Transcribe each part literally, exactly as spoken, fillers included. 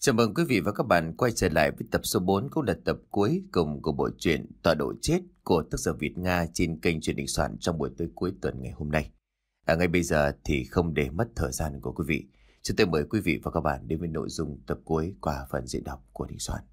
Chào mừng quý vị và các bạn quay trở lại với tập số bốn, cũng là tập cuối cùng của bộ truyện Tọa độ chết của tác giả Việt Nga trên kênh Truyền Đình Soạn trong buổi tối cuối tuần ngày hôm nay. À, ngay bây giờ thì không để mất thời gian của quý vị, chúng tôi mời quý vị và các bạn đến với nội dung tập cuối qua phần diễn đọc của Đình Soạn.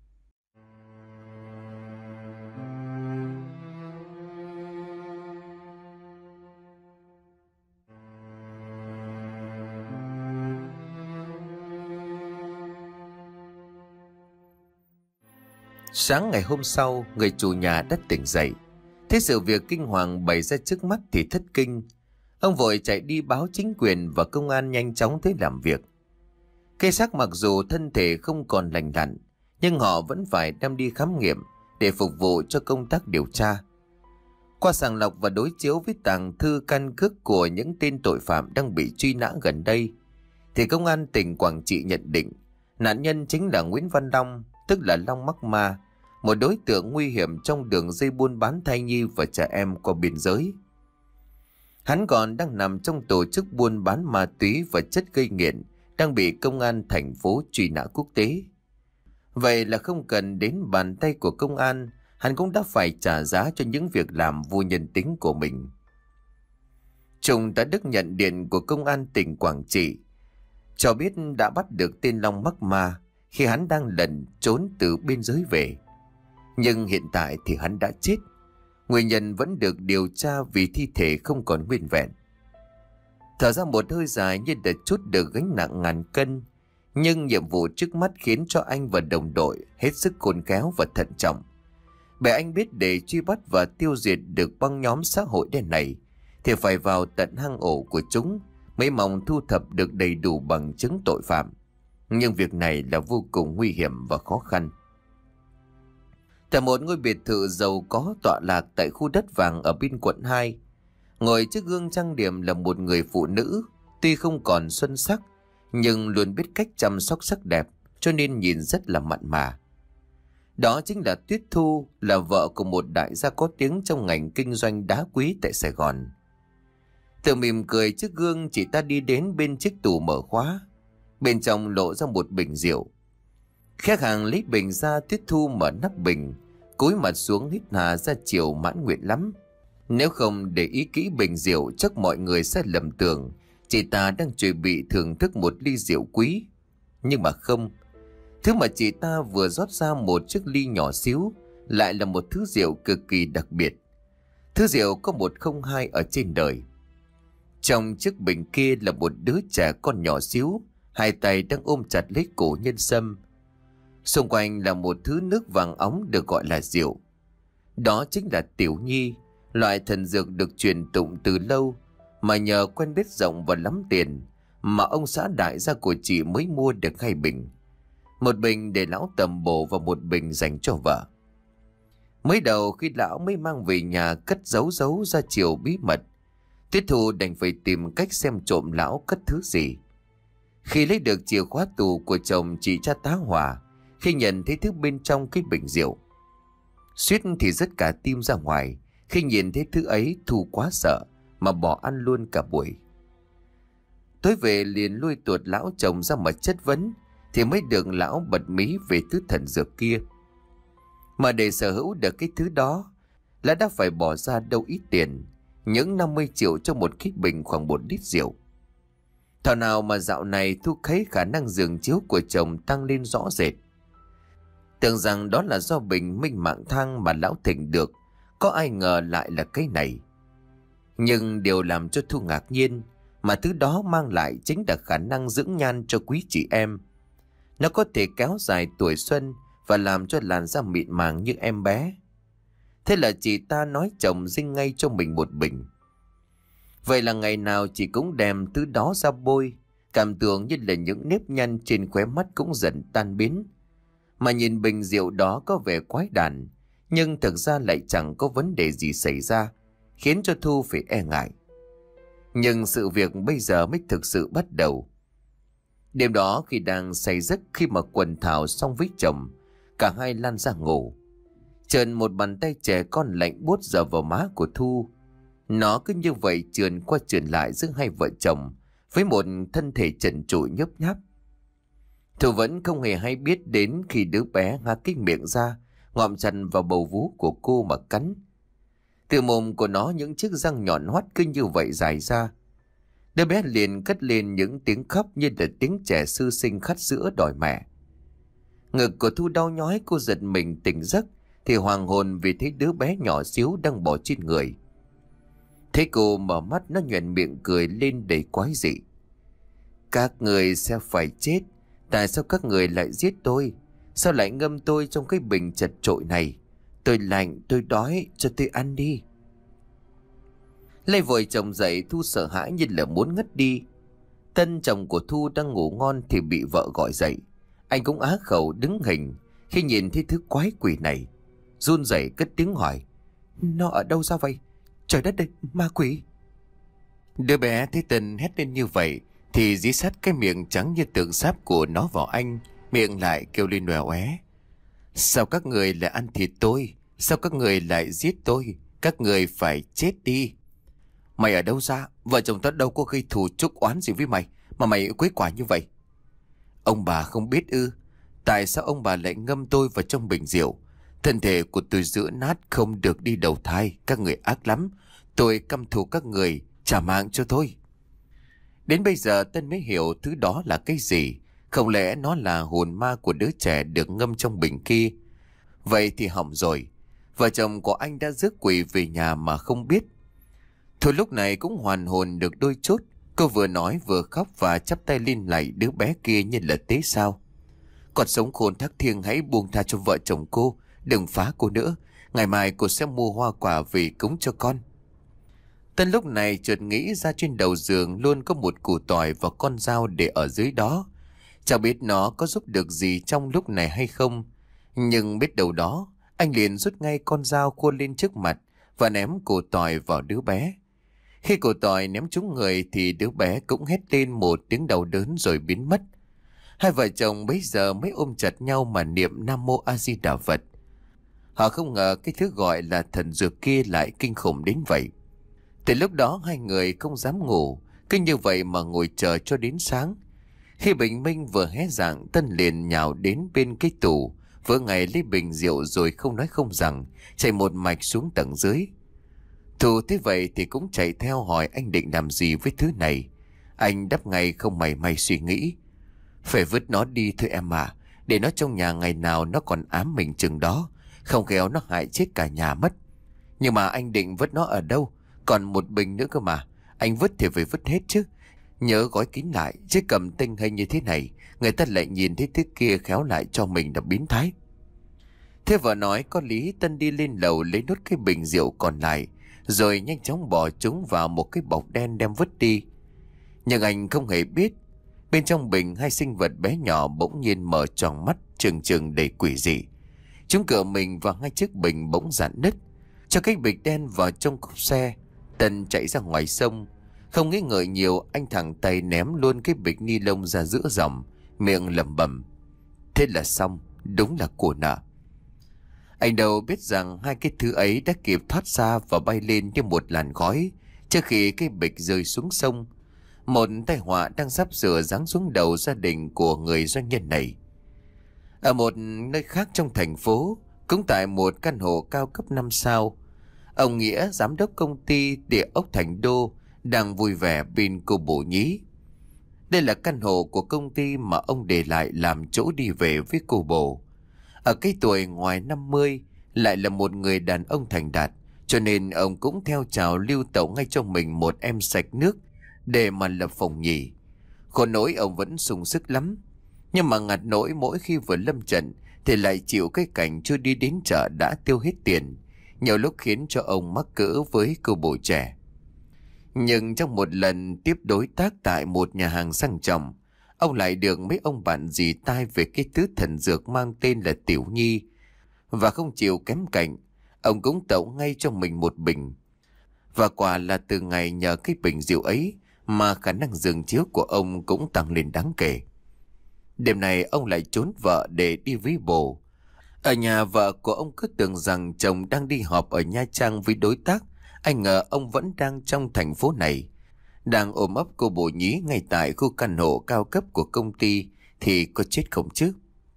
Sáng ngày hôm sau, người chủ nhà đã tỉnh dậy. Thấy sự việc kinh hoàng bày ra trước mắt thì thất kinh. Ông vội chạy đi báo chính quyền và công an nhanh chóng tới làm việc. Cây xác mặc dù thân thể không còn lành lặn, nhưng họ vẫn phải đem đi khám nghiệm để phục vụ cho công tác điều tra. Qua sàng lọc và đối chiếu với tàng thư căn cước của những tên tội phạm đang bị truy nã gần đây, thì công an tỉnh Quảng Trị nhận định nạn nhân chính là Nguyễn Văn Long, tức là Long Mắc Ma, một đối tượng nguy hiểm trong đường dây buôn bán thai nhi và trẻ em qua biên giới. Hắn còn đang nằm trong tổ chức buôn bán ma túy và chất gây nghiện, đang bị công an thành phố truy nã quốc tế. Vậy là không cần đến bàn tay của công an, hắn cũng đã phải trả giá cho những việc làm vô nhân tính của mình. Trung tá Đức nhận điện của công an tỉnh Quảng Trị, cho biết đã bắt được tên Long Mắc Ma khi hắn đang lẩn trốn từ biên giới về. Nhưng hiện tại thì hắn đã chết. Nguyên nhân vẫn được điều tra vì thi thể không còn nguyên vẹn. Thở ra một hơi dài như đã trút được gánh nặng ngàn cân. Nhưng nhiệm vụ trước mắt khiến cho anh và đồng đội hết sức khôn khéo và thận trọng. Bởi anh biết để truy bắt và tiêu diệt được băng nhóm xã hội đen này thì phải vào tận hang ổ của chúng, mới mong thu thập được đầy đủ bằng chứng tội phạm. Nhưng việc này là vô cùng nguy hiểm và khó khăn. Tại một ngôi biệt thự giàu có tọa lạc tại khu đất vàng ở bên quận hai, ngồi trước gương trang điểm là một người phụ nữ, tuy không còn xuân sắc nhưng luôn biết cách chăm sóc sắc đẹp, cho nên nhìn rất là mặn mà. Đó chính là Tuyết Thu, là vợ của một đại gia có tiếng trong ngành kinh doanh đá quý tại Sài Gòn. Tự mỉm cười trước gương, chị ta đi đến bên chiếc tủ mở khóa. Bên trong lộ ra một bình rượu. Khách hàng lấy bình ra, Tuyết Thu mở nắp bình, cúi mặt xuống hít hà ra chiều mãn nguyện lắm. Nếu không để ý kỹ bình rượu, chắc mọi người sẽ lầm tưởng chị ta đang chuẩn bị thưởng thức một ly rượu quý. Nhưng mà không. Thứ mà chị ta vừa rót ra một chiếc ly nhỏ xíu lại là một thứ rượu cực kỳ đặc biệt. Thứ rượu có một không hai ở trên đời. Trong chiếc bình kia là một đứa trẻ con nhỏ xíu, hai tay đang ôm chặt lấy cổ nhân sâm. Xung quanh là một thứ nước vàng óng được gọi là rượu. Đó chính là tiểu nhi, loại thần dược được truyền tụng từ lâu, mà nhờ quen biết rộng và lắm tiền mà ông xã đại gia của chị mới mua được hai bình. Một bình để lão tầm bổ và một bình dành cho vợ. Mới đầu khi lão mới mang về nhà cất giấu giấu ra chiều bí mật, Tuyết Thu đành phải tìm cách xem trộm lão cất thứ gì. Khi lấy được chìa khóa tù của chồng chị cha tá hỏa khi nhận thấy thứ bên trong cái bình rượu. Suýt thì rớt cả tim ra ngoài khi nhìn thấy thứ ấy. Thu quá sợ mà bỏ ăn luôn cả buổi. Tối về liền lui tuột lão chồng ra mà chất vấn, thì mới được lão bật mí về thứ thần dược kia. Mà để sở hữu được cái thứ đó là đã phải bỏ ra đâu ít tiền, những năm mươi triệu cho một cái bình khoảng một lít rượu. Thảo nào mà dạo này Thu thấy khả năng giường chiếu của chồng tăng lên rõ rệt. Tưởng rằng đó là do bình minh mạng thang mà lão thỉnh được, có ai ngờ lại là cái này. Nhưng điều làm cho Thu ngạc nhiên mà thứ đó mang lại chính là khả năng dưỡng nhan cho quý chị em. Nó có thể kéo dài tuổi xuân và làm cho làn da mịn màng như em bé. Thế là chị ta nói chồng dinh ngay cho mình một bình. Vậy là ngày nào chị cũng đem thứ đó ra bôi, cảm tưởng như là những nếp nhăn trên khóe mắt cũng dần tan biến. Mà nhìn bình rượu đó có vẻ quái đản, nhưng thực ra lại chẳng có vấn đề gì xảy ra, khiến cho Thu phải e ngại. Nhưng sự việc bây giờ mới thực sự bắt đầu. Đêm đó khi đang say giấc khi mà quần thảo xong với chồng, cả hai lan ra ngủ. Chợt một bàn tay trẻ con lạnh buốt giờ vào má của Thu. Nó cứ như vậy trườn qua trườn lại giữa hai vợ chồng với một thân thể trần trụi nhấp nháp. Thu vẫn không hề hay biết đến khi đứa bé há cái miệng ra, ngậm chặt vào bầu vú của cô mà cắn. Từ mồm của nó những chiếc răng nhọn hoắt cứ như vậy dài ra. Đứa bé liền cất lên những tiếng khóc như là tiếng trẻ sơ sinh khát sữa đòi mẹ. Ngực của Thu đau nhói, cô giật mình tỉnh giấc thì hoàng hồn vì thấy đứa bé nhỏ xíu đang bò trên người. Thấy cô mở mắt, nó nhoẻn miệng cười lên đầy quái dị. Các người sẽ phải chết. Tại sao các người lại giết tôi? Sao lại ngâm tôi trong cái bình chật chội này? Tôi lạnh, tôi đói, cho tôi ăn đi. Lay vội chồng dậy, Thu sợ hãi như là muốn ngất đi. Tân chồng của Thu đang ngủ ngon thì bị vợ gọi dậy. Anh cũng á khẩu đứng hình khi nhìn thấy thứ quái quỷ này, run rẩy cất tiếng hỏi: Nó ở đâu ra vậy? Trời đất ơi, ma quỷ! Đứa bé thấy Tân hét lên như vậy thì dí sát cái miệng trắng như tượng sáp của nó vào anh, miệng lại kêu lên oẻ oé: Sao các người lại ăn thịt tôi? Sao các người lại giết tôi? Các người phải chết đi! Mày ở đâu ra? Vợ chồng tao đâu có gây thù chuốc oán gì với mày mà mày quấy quả như vậy? Ông bà không biết ư? Tại sao ông bà lại ngâm tôi vào trong bình rượu? Thân thể của tôi rữa nát, không được đi đầu thai. Các người ác lắm. Tôi căm thù các người, trả mạng cho tôi. Đến bây giờ Tân mới hiểu thứ đó là cái gì. Không lẽ nó là hồn ma của đứa trẻ được ngâm trong bình kia? Vậy thì hỏng rồi. Vợ chồng của anh đã rước quỷ về nhà mà không biết. Thôi lúc này cũng hoàn hồn được đôi chút. Cô vừa nói vừa khóc và chắp tay lên lạy đứa bé kia như là tế sao. Còn sống khôn thác thiêng, hãy buông tha cho vợ chồng cô. Đừng phá cô nữa. Ngày mai cô sẽ mua hoa quả về cúng cho con. Tân lúc này chợt nghĩ ra trên đầu giường luôn có một củ tỏi và con dao để ở dưới đó. Chẳng biết nó có giúp được gì trong lúc này hay không. Nhưng biết đâu đó, anh liền rút ngay con dao khua lên trước mặt và ném củ tỏi vào đứa bé. Khi củ tỏi ném trúng người thì đứa bé cũng hét lên một tiếng đau đớn rồi biến mất. Hai vợ chồng bấy giờ mới ôm chặt nhau mà niệm Nam Mô A Di Đà Phật. Họ không ngờ cái thứ gọi là thần dược kia lại kinh khủng đến vậy. Từ lúc đó hai người không dám ngủ, cứ như vậy mà ngồi chờ cho đến sáng. Khi bình minh vừa hé rạng, Tân liền nhào đến bên cái tủ, vỡ ngay lấy bình rượu rồi không nói không rằng chạy một mạch xuống tầng dưới. Thu thế vậy thì cũng chạy theo hỏi anh định làm gì với thứ này. Anh đáp ngay không mảy may suy nghĩ: Phải vứt nó đi thôi em à, để nó trong nhà ngày nào nó còn ám mình chừng đó, không khéo nó hại chết cả nhà mất. Nhưng mà anh định vứt nó ở đâu? Còn một bình nữa cơ mà. Anh vứt thì phải vứt hết chứ. Nhớ gói kín lại, chứ cầm tinh hay như thế này người ta lại nhìn thấy thứ kia khéo lại cho mình là biến thái. Thế vợ nói có lý. Tân đi lên lầu lấy nốt cái bình rượu còn lại, rồi nhanh chóng bỏ chúng vào một cái bọc đen đem vứt đi. Nhưng anh không hề biết, bên trong bình hai sinh vật bé nhỏ bỗng nhiên mở tròn mắt trừng trừng đầy quỷ dị. Chúng cựa mình vào ngay chiếc bình bỗng rạn nứt, cho cái bịch đen vào trong cốp xe. Tân chạy ra ngoài sông, không nghĩ ngợi nhiều, anh thẳng tay ném luôn cái bịch ni lông ra giữa dòng, miệng lẩm bẩm: Thế là xong, đúng là của nợ. Anh đâu biết rằng hai cái thứ ấy đã kịp thoát ra và bay lên như một làn khói trước khi cái bịch rơi xuống sông. Một tai họa đang sắp sửa giáng xuống đầu gia đình của người doanh nhân này. Ở một nơi khác trong thành phố, cũng tại một căn hộ cao cấp năm sao, ông Nghĩa, giám đốc công ty địa ốc Thành Đô, đang vui vẻ bên cô bồ nhí. Đây là căn hộ của công ty mà ông để lại làm chỗ đi về với cô bồ. Ở cái tuổi ngoài năm mươi, lại là một người đàn ông thành đạt, cho nên ông cũng theo trào lưu tậu ngay cho mình một em sạch nước để mà lập phòng nhì. Khổ nỗi ông vẫn sung sức lắm, nhưng mà ngặt nỗi mỗi khi vừa lâm trận thì lại chịu cái cảnh chưa đi đến chợ đã tiêu hết tiền, nhiều lúc khiến cho ông mắc cỡ với cô bồ trẻ. Nhưng trong một lần tiếp đối tác tại một nhà hàng sang trọng, ông lại được mấy ông bạn dì tai về cái thứ thần dược mang tên là Tiểu Nhi. Và không chịu kém cạnh, ông cũng tậu ngay cho mình một bình. Và quả là từ ngày nhờ cái bình rượu ấy mà khả năng giường chiếu của ông cũng tăng lên đáng kể. Đêm này ông lại trốn vợ để đi với bồ. Ở nhà vợ của ông cứ tưởng rằng chồng đang đi họp ở Nha Trang với đối tác. Anh ngờ ông vẫn đang trong thành phố này, đang ôm ấp cô bồ nhí ngay tại khu căn hộ cao cấp của công ty, thì có chết không chứ?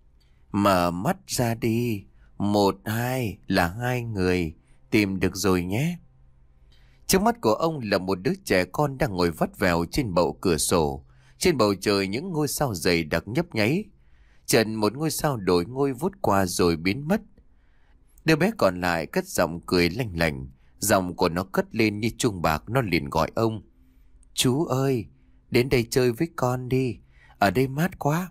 Mở mắt ra đi. Một hai là hai người. Tìm được rồi nhé. Trước mắt của ông là một đứa trẻ con đang ngồi vắt vẻo trên bậu cửa sổ. Trên bầu trời những ngôi sao dày đặc nhấp nháy. Chợt một ngôi sao đổi ngôi vút qua rồi biến mất. Đứa bé còn lại cất giọng cười lanh lành. Giọng của nó cất lên như chuông bạc. Nó liền gọi ông. Chú ơi, đến đây chơi với con đi. Ở đây mát quá.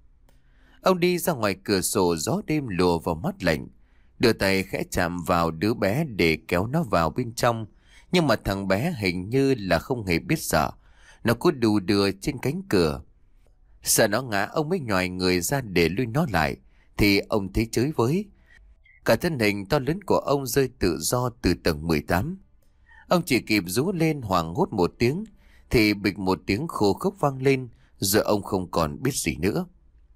Ông đi ra ngoài cửa sổ, gió đêm lùa vào mắt lạnh. Đưa tay khẽ chạm vào đứa bé để kéo nó vào bên trong. Nhưng mà thằng bé hình như là không hề biết sợ. Nó cứ đù đưa trên cánh cửa. Sợ nó ngã, ông mới nhòi người ra để lui nó lại. Thì ông thấy chới với. Cả thân hình to lớn của ông rơi tự do từ tầng mười tám. Ông chỉ kịp rú lên hoảng hốt một tiếng. Thì bịch một tiếng khô khốc vang lên. Rồi ông không còn biết gì nữa.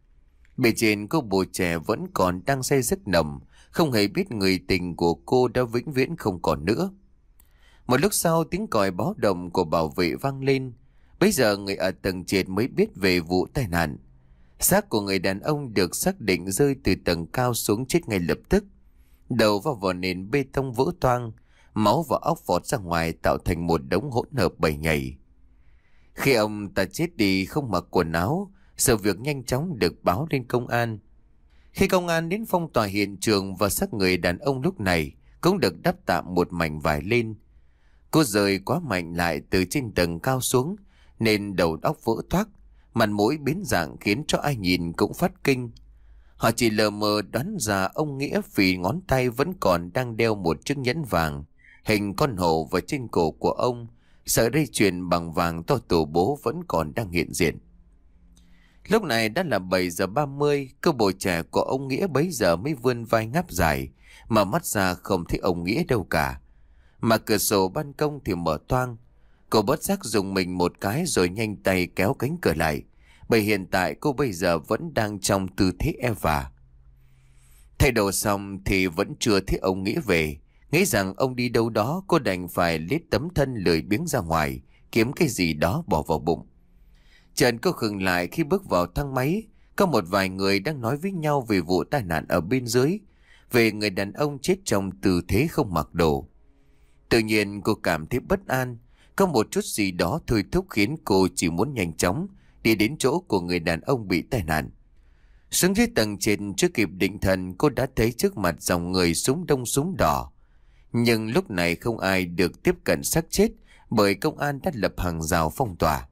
Bề trên cô bồ trẻ vẫn còn đang say giấc nồng. Không hề biết người tình của cô đã vĩnh viễn không còn nữa. Một lúc sau tiếng còi báo động của bảo vệ vang lên. Bây giờ người ở tầng trệt mới biết về vụ tai nạn. Xác của người đàn ông được xác định rơi từ tầng cao xuống chết ngay lập tức. Đầu vào vào nền bê tông vỡ toang. Máu và óc vọt ra ngoài tạo thành một đống hỗn hợp bầy nhầy. Khi ông ta chết đi không mặc quần áo, sự việc nhanh chóng được báo lên công an. Khi công an đến phong tỏa hiện trường và xác người đàn ông lúc này cũng được đắp tạm một mảnh vải lên. Cô rơi quá mạnh lại từ trên tầng cao xuống nên đầu óc vỡ toác, mặt mũi biến dạng khiến cho ai nhìn cũng phát kinh. Họ chỉ lờ mờ đoán ra ông Nghĩa vì ngón tay vẫn còn đang đeo một chiếc nhẫn vàng hình con hổ vào trên cổ của ông. Sợi dây chuyền bằng vàng to tổ bố vẫn còn đang hiện diện. Lúc này đã là bảy giờ ba mươi, cô bồ trẻ của ông Nghĩa bấy giờ mới vươn vai ngáp dài, mà mắt ra không thấy ông Nghĩa đâu cả. Mà cửa sổ ban công thì mở toang. Cô bất giác dùng mình một cái rồi nhanh tay kéo cánh cửa lại, bởi hiện tại cô bây giờ vẫn đang trong tư thế e vả. Thay đồ xong thì vẫn chưa thấy ông Nghĩa về. Nghĩ rằng ông đi đâu đó, cô đành phải lết tấm thân lười biếng ra ngoài, kiếm cái gì đó bỏ vào bụng. Chợt cô khựng lại khi bước vào thang máy. Có một vài người đang nói với nhau về vụ tai nạn ở bên dưới, về người đàn ông chết trong tư thế không mặc đồ. Tự nhiên cô cảm thấy bất an. Có một chút gì đó thôi thúc khiến cô chỉ muốn nhanh chóng đi đến chỗ của người đàn ông bị tai nạn. Xuống dưới tầng trên chưa kịp định thần, cô đã thấy trước mặt dòng người súng đông súng đỏ. Nhưng lúc này không ai được tiếp cận xác chết, bởi công an đã lập hàng rào phong tỏa.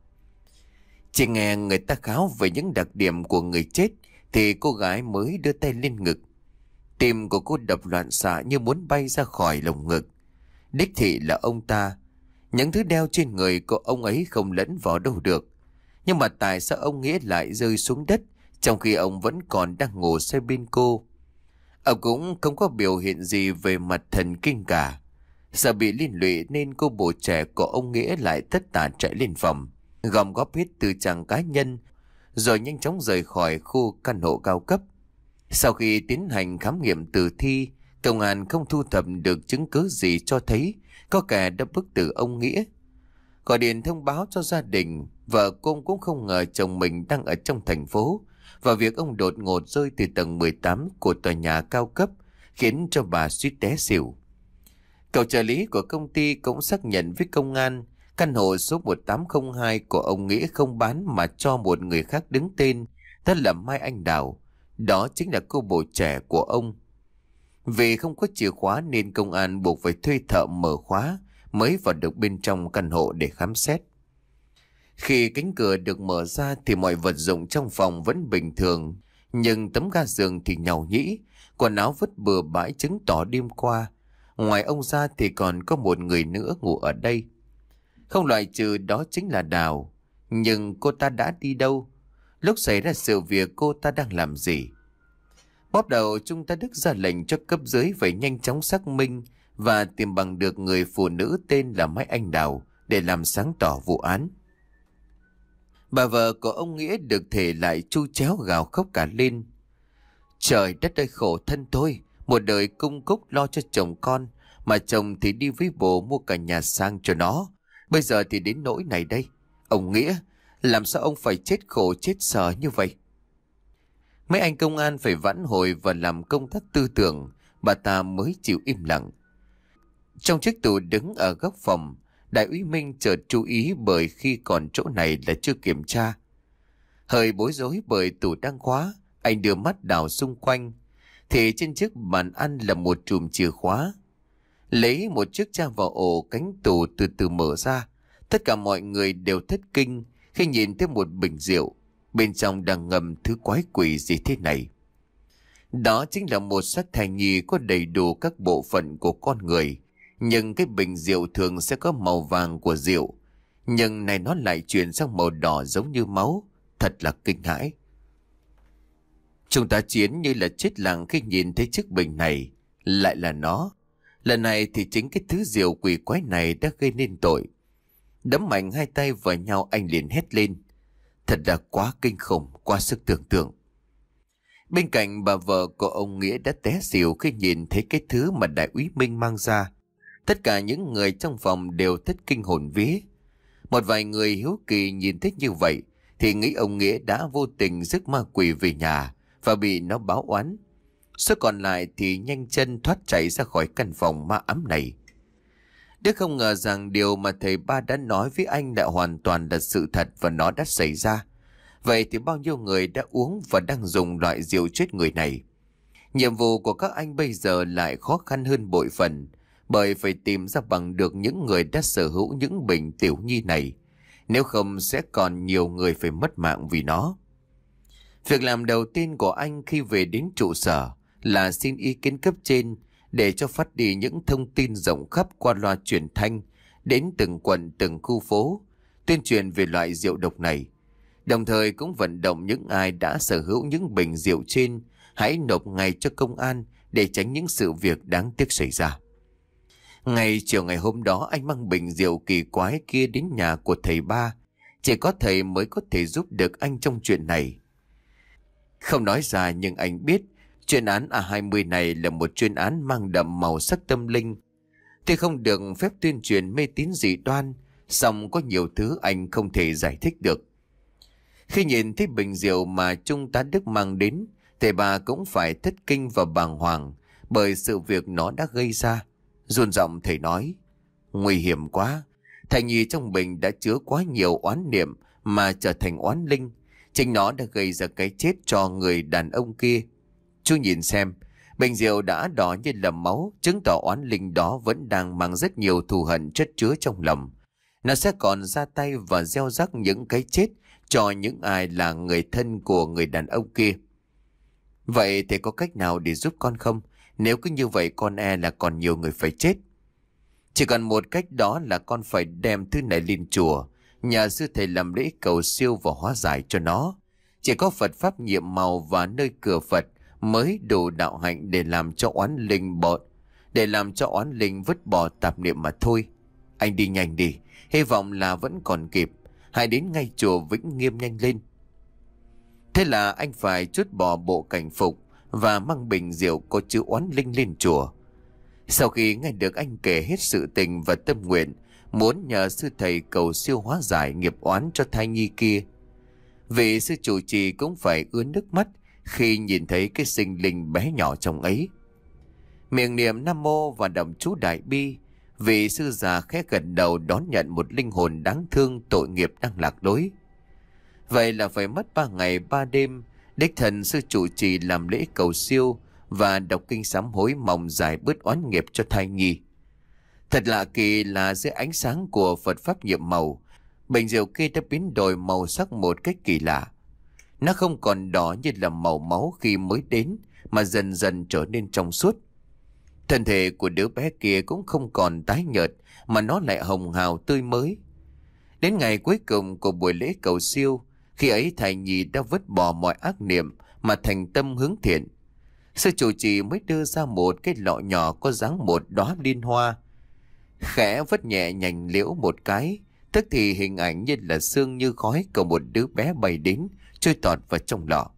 Chỉ nghe người ta kháo về những đặc điểm của người chết thì cô gái mới đưa tay lên ngực. Tim của cô đập loạn xạ như muốn bay ra khỏi lồng ngực. Đích thị là ông ta. Những thứ đeo trên người của ông ấy không lẫn vào đâu được. Nhưng mà tại sao ông Nghĩa lại rơi xuống đất trong khi ông vẫn còn đang ngủ say bên cô? Ông cũng không có biểu hiện gì về mặt thần kinh cả. Sợ bị liên lụy nên cô bồ trẻ của ông Nghĩa lại tất tả chạy lên phòng, gom góp hết tư trang cá nhân, rồi nhanh chóng rời khỏi khu căn hộ cao cấp. Sau khi tiến hành khám nghiệm tử thi, công an không thu thập được chứng cứ gì cho thấy có kẻ đã bức tử ông Nghĩa. Gọi điện thông báo cho gia đình, vợ cô cũng không ngờ chồng mình đang ở trong thành phố, và việc ông đột ngột rơi từ tầng mười tám của tòa nhà cao cấp khiến cho bà suýt té xỉu. Cậu trợ lý của công ty cũng xác nhận với công an căn hộ số một tám không hai của ông Nghĩa không bán mà cho một người khác đứng tên, đó là Mai Anh Đào. Đó chính là cô bồ trẻ của ông. Vì không có chìa khóa nên công an buộc phải thuê thợ mở khóa mới vào được bên trong căn hộ để khám xét. Khi cánh cửa được mở ra thì mọi vật dụng trong phòng vẫn bình thường, nhưng tấm ga giường thì nhàu nhĩ, quần áo vứt bừa bãi chứng tỏ đêm qua ngoài ông ra thì còn có một người nữa ngủ ở đây. Không loại trừ đó chính là Đào. Nhưng cô ta đã đi đâu? Lúc xảy ra sự việc cô ta đang làm gì? Bóp đầu Trung tá Đức ra lệnh cho cấp dưới phải nhanh chóng xác minh và tìm bằng được người phụ nữ tên là Mai Anh Đào để làm sáng tỏ vụ án. Bà vợ của ông Nghĩa được thể lại chu chéo gào khóc cả lên. Trời đất ơi, khổ thân tôi, một đời cung cúc lo cho chồng con, mà chồng thì đi với bố mua cả nhà sang cho nó. Bây giờ thì đến nỗi này đây. Ông Nghĩa, làm sao ông phải chết khổ chết sở như vậy? Mấy anh công an phải vãn hồi và làm công tác tư tưởng, bà ta mới chịu im lặng. Trong chiếc tủ đứng ở góc phòng, đại úy Minh chợt chú ý bởi khi còn chỗ này là chưa kiểm tra. Hơi bối rối bởi tủ đang khóa, anh đưa mắt đảo xung quanh, thì trên chiếc bàn ăn là một chùm chìa khóa. Lấy một chiếc tra vào ổ, cánh tủ từ từ mở ra. Tất cả mọi người đều thất kinh khi nhìn thấy một bình rượu. Bên trong đang ngầm thứ quái quỷ gì thế này? Đó chính là một xác thai nhi có đầy đủ các bộ phận của con người. Nhưng cái bình rượu thường sẽ có màu vàng của rượu, nhưng này nó lại chuyển sang màu đỏ giống như máu. Thật là kinh hãi. Chúng ta Chiến như là chết lặng khi nhìn thấy chiếc bình này. Lại là nó. Lần này thì chính cái thứ rượu quỷ quái này đã gây nên tội. Đấm mạnh hai tay vào nhau, anh liền hét lên. Thật là quá kinh khủng, quá sức tưởng tượng. Bên cạnh, bà vợ của ông Nghĩa đã té xỉu khi nhìn thấy cái thứ mà đại úy Minh mang ra. Tất cả những người trong phòng đều thất kinh hồn vía. Một vài người hiếu kỳ nhìn thấy như vậy thì nghĩ ông Nghĩa đã vô tình rước ma quỷ về nhà và bị nó báo oán. Số còn lại thì nhanh chân thoát chạy ra khỏi căn phòng ma ám này. Đức không ngờ rằng điều mà thầy ba đã nói với anh lại hoàn toàn là sự thật và nó đã xảy ra. Vậy thì bao nhiêu người đã uống và đang dùng loại rượu chết người này? Nhiệm vụ của các anh bây giờ lại khó khăn hơn bội phần, bởi phải tìm ra bằng được những người đã sở hữu những bình tiểu nhi này. Nếu không sẽ còn nhiều người phải mất mạng vì nó. Việc làm đầu tiên của anh khi về đến trụ sở là xin ý kiến cấp trên để cho phát đi những thông tin rộng khắp qua loa truyền thanh đến từng quận, từng khu phố, tuyên truyền về loại rượu độc này. Đồng thời cũng vận động những ai đã sở hữu những bình rượu trên hãy nộp ngay cho công an để tránh những sự việc đáng tiếc xảy ra. Ngày chiều ngày hôm đó, anh mang bình rượu kỳ quái kia đến nhà của thầy ba. Chỉ có thầy mới có thể giúp được anh trong chuyện này. Không nói ra nhưng anh biết chuyên án A hai mươi này là một chuyên án mang đậm màu sắc tâm linh. Tuy không được phép tuyên truyền mê tín dị đoan, song có nhiều thứ anh không thể giải thích được. Khi nhìn thấy bình rượu mà Trung tá Đức mang đến, thầy bà cũng phải thất kinh và bàng hoàng bởi sự việc nó đã gây ra. Run giọng thầy nói, nguy hiểm quá. Thầy nhi trong bình đã chứa quá nhiều oán niệm mà trở thành oán linh. Chính nó đã gây ra cái chết cho người đàn ông kia. Chú nhìn xem, bình rượu đã đỏ như là máu, chứng tỏ oán linh đó vẫn đang mang rất nhiều thù hận chất chứa trong lòng. Nó sẽ còn ra tay và gieo rắc những cái chết cho những ai là người thân của người đàn ông kia. Vậy thì có cách nào để giúp con không? Nếu cứ như vậy con e là còn nhiều người phải chết. Chỉ còn một cách, đó là con phải đem thứ này lên chùa, nhà sư thầy làm lễ cầu siêu và hóa giải cho nó. Chỉ có Phật pháp nhiệm màu và nơi cửa Phật mới đủ đạo hạnh để làm cho oán linh bỏ, để làm cho oán linh vứt bỏ tạp niệm mà thôi. Anh đi nhanh đi, hy vọng là vẫn còn kịp. Hãy đến ngay chùa Vĩnh Nghiêm nhanh lên. Thế là anh phải trút bỏ bộ cảnh phục và mang bình rượu có chứa oán linh lên chùa. Sau khi nghe được anh kể hết sự tình và tâm nguyện muốn nhờ sư thầy cầu siêu hóa giải nghiệp oán cho thai nhi kia, vị sư chủ trì cũng phải ứa nước mắt khi nhìn thấy cái sinh linh bé nhỏ trong ấy. Miệng niệm Nam Mô và đọc chú Đại Bi, vị sư già khẽ gật đầu đón nhận một linh hồn đáng thương tội nghiệp đang lạc lối. Vậy là phải mất ba ngày ba đêm, đích thần sư chủ trì làm lễ cầu siêu và đọc kinh sám hối mong giải bớt oán nghiệp cho thai nhi. Thật lạ kỳ là dưới ánh sáng của Phật pháp nhiệm màu, bình rượu kia đã biến đổi màu sắc một cách kỳ lạ. Nó không còn đỏ như là màu máu khi mới đến, mà dần dần trở nên trong suốt. Thân thể của đứa bé kia cũng không còn tái nhợt, mà nó lại hồng hào tươi mới. Đến ngày cuối cùng của buổi lễ cầu siêu, khi ấy thầy nhì đã vứt bỏ mọi ác niệm mà thành tâm hướng thiện. Sư chủ trì mới đưa ra một cái lọ nhỏ có dáng một đóa liên hoa. Khẽ vứt nhẹ nhành liễu một cái, tức thì hình ảnh như là sương như khói của một đứa bé bay đến, trôi tọt vào trong lọ.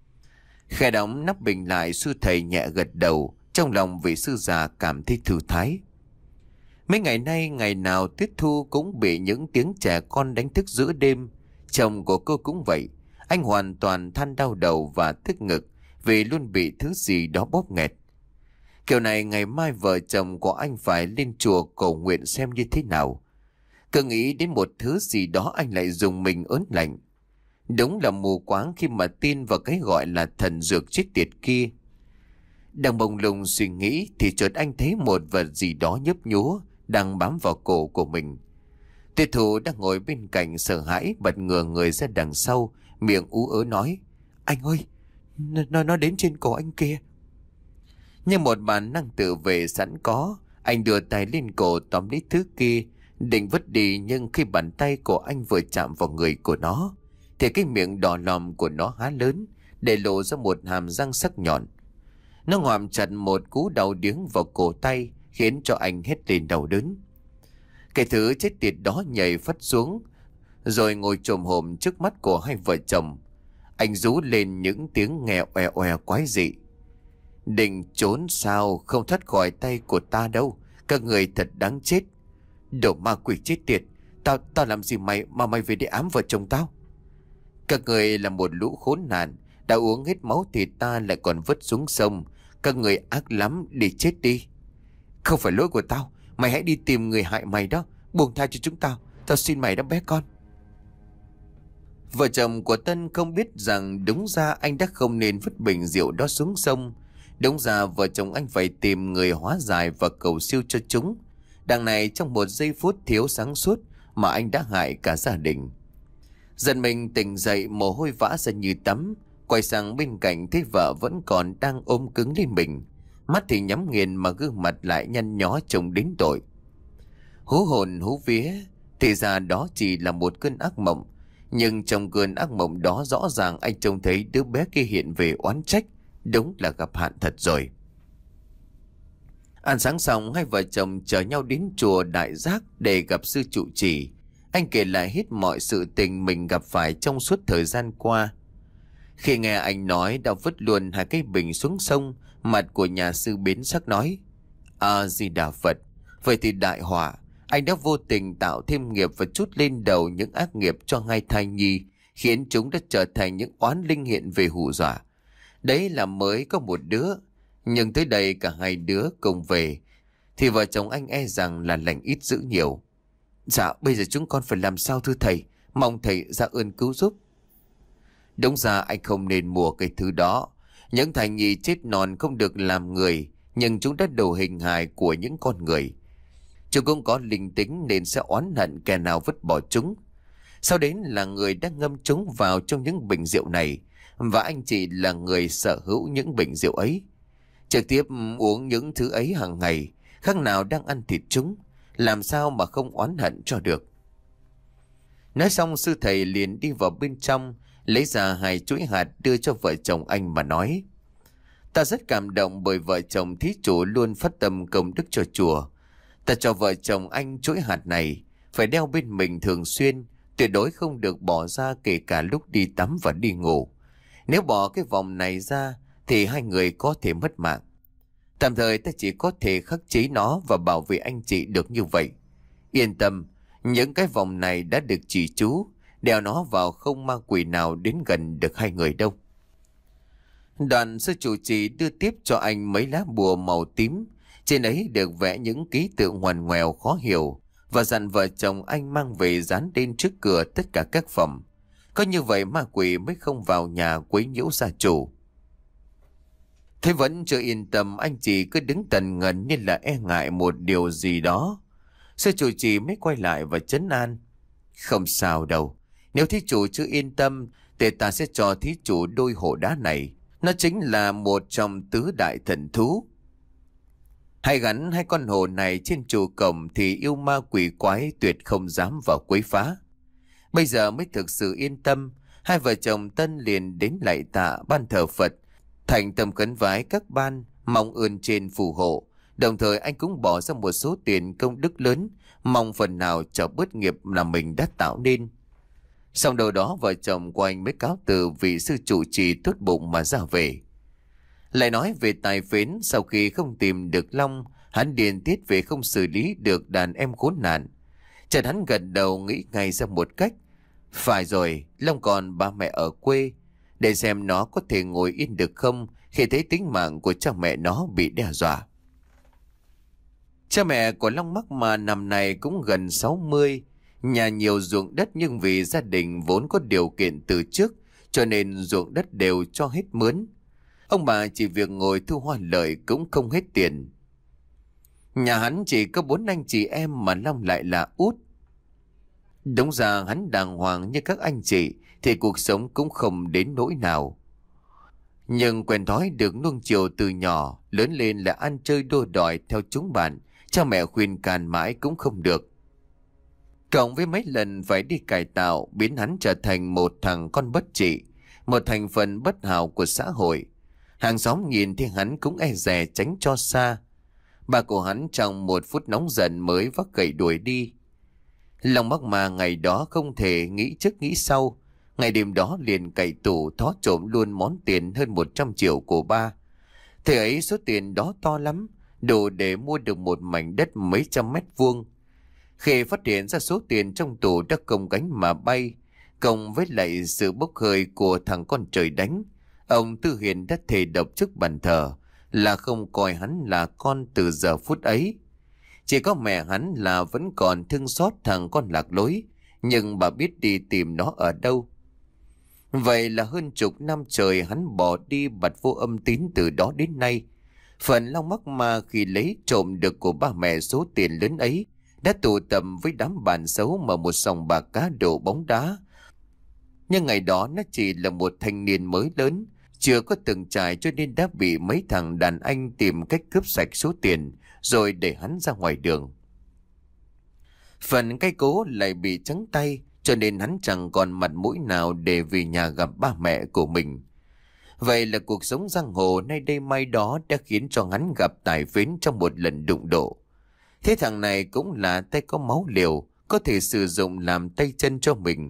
Khẽ đóng nắp bình lại, sư thầy nhẹ gật đầu, trong lòng vị sư già cảm thấy thư thái. Mấy ngày nay, ngày nào Tuyết Thu cũng bị những tiếng trẻ con đánh thức giữa đêm. Chồng của cô cũng vậy, anh hoàn toàn than đau đầu và tức ngực vì luôn bị thứ gì đó bóp nghẹt. Kiểu này ngày mai vợ chồng của anh phải lên chùa cầu nguyện xem như thế nào. Cứ nghĩ đến một thứ gì đó anh lại dùng mình ớn lạnh. Đúng là mù quáng khi mà tin vào cái gọi là thần dược chết tiệt kia. Đang bồng lùng suy nghĩ thì chợt anh thấy một vật gì đó nhấp nhúa đang bám vào cổ của mình. Tuyệt thủ đang ngồi bên cạnh sợ hãi bật ngửa người ra đằng sau, miệng ú ớ nói: Anh ơi, nó, nó đến trên cổ anh kia. Như một bản năng tự vệ sẵn có, anh đưa tay lên cổ tóm lấy thứ kia, định vứt đi, nhưng khi bàn tay của anh vừa chạm vào người của nó, thì cái miệng đỏ lòm của nó há lớn, để lộ ra một hàm răng sắc nhọn. Nó ngoạm chặt một cú đau điếng vào cổ tay, khiến cho anh hét lên đau đớn. Cái thứ chết tiệt đó nhảy phắt xuống, rồi ngồi chồm hổm trước mắt của hai vợ chồng. Anh rú lên những tiếng nghe oe oe quái dị. Định trốn sao, không thoát khỏi tay của ta đâu. Các người thật đáng chết. Đồ ma quỷ chết tiệt. Tao tao làm gì mày mà mày về để ám vợ chồng tao? Các người là một lũ khốn nạn, đã uống hết máu thịt ta lại còn vứt xuống sông. Các người ác lắm, đi chết đi. Không phải lỗi của tao, mày hãy đi tìm người hại mày đó. Buông tha cho chúng tao, tao xin mày đó bé con. Vợ chồng của Tân không biết rằng đúng ra anh đã không nên vứt bình rượu đó xuống sông. Đúng ra vợ chồng anh phải tìm người hóa giải và cầu siêu cho chúng. Đằng này trong một giây phút thiếu sáng suốt mà anh đã hại cả gia đình. Dần mình tỉnh dậy, mồ hôi vã ra như tắm. Quay sang bên cạnh thấy vợ vẫn còn đang ôm cứng lên mình. Mắt thì nhắm nghiền mà gương mặt lại nhăn nhó trông đến tội. Hú hồn hú vía, thì ra đó chỉ là một cơn ác mộng. Nhưng trong cơn ác mộng đó rõ ràng anh trông thấy đứa bé kia hiện về oán trách. Đúng là gặp hạn thật rồi. Ăn sáng xong, hai vợ chồng chở nhau đến chùa Đại Giác để gặp sư trụ trì. Anh kể lại hết mọi sự tình mình gặp phải trong suốt thời gian qua. Khi nghe anh nói đã vứt luôn hai cái bình xuống sông, mặt của nhà sư biến sắc nói: A Di Đà Phật, vậy thì đại họa. Anh đã vô tình tạo thêm nghiệp và trút lên đầu những ác nghiệp cho hai thai nhi, khiến chúng đã trở thành những oán linh hiện về hù dọa. Đấy là mới có một đứa, nhưng tới đây cả hai đứa cùng về, thì vợ chồng anh e rằng là lành ít dữ nhiều. Dạ, bây giờ chúng con phải làm sao thưa thầy? Mong thầy ra ơn cứu giúp. Đúng ra anh không nên mua cái thứ đó. Những thai nhi chết non không được làm người, nhưng chúng đã đầu hình hài của những con người. Chúng cũng có linh tính nên sẽ oán hận kẻ nào vứt bỏ chúng. Sau đến là người đã ngâm chúng vào trong những bình rượu này, và anh chị là người sở hữu những bình rượu ấy. Trực tiếp uống những thứ ấy hàng ngày, khác nào đang ăn thịt chúng, làm sao mà không oán hận cho được. Nói xong, sư thầy liền đi vào bên trong, lấy ra hai chuỗi hạt đưa cho vợ chồng anh mà nói: Ta rất cảm động bởi vợ chồng thí chủ luôn phát tâm công đức cho chùa. Ta cho vợ chồng anh chuỗi hạt này, phải đeo bên mình thường xuyên, tuyệt đối không được bỏ ra kể cả lúc đi tắm và đi ngủ. Nếu bỏ cái vòng này ra thì hai người có thể mất mạng. Tạm thời ta chỉ có thể khắc chế nó và bảo vệ anh chị được như vậy. Yên tâm, những cái vòng này đã được chỉ chú, đeo nó vào không ma quỷ nào đến gần được hai người đâu. Đoàn sư chủ trì đưa tiếp cho anh mấy lá bùa màu tím. Trên ấy được vẽ những ký tự ngoằn ngoèo khó hiểu, và dặn vợ chồng anh mang về dán lên trước cửa tất cả các phòng. Có như vậy ma quỷ mới không vào nhà quấy nhiễu gia chủ. Thế vẫn chưa yên tâm, anh chỉ cứ đứng tần ngần như là e ngại một điều gì đó. Sư chủ trì mới quay lại và trấn an: Không sao đâu, nếu thí chủ chưa yên tâm thì ta sẽ cho thí chủ đôi hổ đá này. Nó chính là một trong tứ đại thần thú. Hãy gắn hai con hổ này trên trụ cổng thì yêu ma quỷ quái tuyệt không dám vào quấy phá. Bây giờ mới thực sự yên tâm. Hai vợ chồng Tân liền đến lạy tạ ban thờ Phật, thành tâm khấn vái các ban, mong ơn trên phù hộ. Đồng thời anh cũng bỏ ra một số tiền công đức lớn, mong phần nào trở bớt nghiệp là mình đã tạo nên. Xong đầu đó vợ chồng của anh mới cáo từ vị sư trụ trì tốt bụng mà ra về. Lại nói về tài phến, sau khi không tìm được Long, hắn điên tiết về không xử lý được đàn em khốn nạn. Chợt hắn gật đầu nghĩ ngay ra một cách. Phải rồi, Long còn ba mẹ ở quê, để xem nó có thể ngồi yên được không, khi thấy tính mạng của cha mẹ nó bị đe dọa. Cha mẹ của Long mắc mà năm nay cũng gần sáu mươi, nhà nhiều ruộng đất nhưng vì gia đình vốn có điều kiện từ trước cho nên ruộng đất đều cho hết mướn. Ông bà chỉ việc ngồi thu hoa lợi cũng không hết tiền. Nhà hắn chỉ có bốn anh chị em mà Long lại là út. Đúng ra hắn đàng hoàng như các anh chị thì cuộc sống cũng không đến nỗi nào. Nhưng quen thói được nuông chiều từ nhỏ, lớn lên là ăn chơi đua đòi theo chúng bạn, cha mẹ khuyên can mãi cũng không được. Cộng với mấy lần phải đi cải tạo biến hắn trở thành một thằng con bất trị, một thành phần bất hảo của xã hội. Hàng xóm nhìn thì hắn cũng e dè tránh cho xa. Bà của hắn trong một phút nóng giận mới vác gậy đuổi đi. Lòng mắc mà ngày đó không thể nghĩ trước nghĩ sau. Ngày đêm đó liền cậy tủ thó trộm luôn món tiền hơn một trăm triệu của ba. Thời ấy số tiền đó to lắm, đủ để mua được một mảnh đất mấy trăm mét vuông. Khi phát hiện ra số tiền trong tủ đã cồng cánh mà bay, cộng với lại sự bốc hơi của thằng con trời đánh, ông Tư Hiền đã thề độc trước bàn thờ là không coi hắn là con từ giờ phút ấy. Chỉ có mẹ hắn là vẫn còn thương xót thằng con lạc lối, nhưng bà biết đi tìm nó ở đâu. Vậy là hơn chục năm trời hắn bỏ đi bặt vô âm tín từ đó đến nay. Phần Long mắc ma khi lấy trộm được của ba mẹ số tiền lớn ấy đã tụ tập với đám bạn xấu mở một sòng bạc cá độ bóng đá. Nhưng ngày đó nó chỉ là một thanh niên mới lớn, chưa có từng trải cho nên đã bị mấy thằng đàn anh tìm cách cướp sạch số tiền rồi để hắn ra ngoài đường. Phần cái cố lại bị trắng tay cho nên hắn chẳng còn mặt mũi nào để về nhà gặp ba mẹ của mình. Vậy là cuộc sống giang hồ nay đây mai đó đã khiến cho hắn gặp tài phến trong một lần đụng độ. Thế thằng này cũng là tay có máu liều, có thể sử dụng làm tay chân cho mình.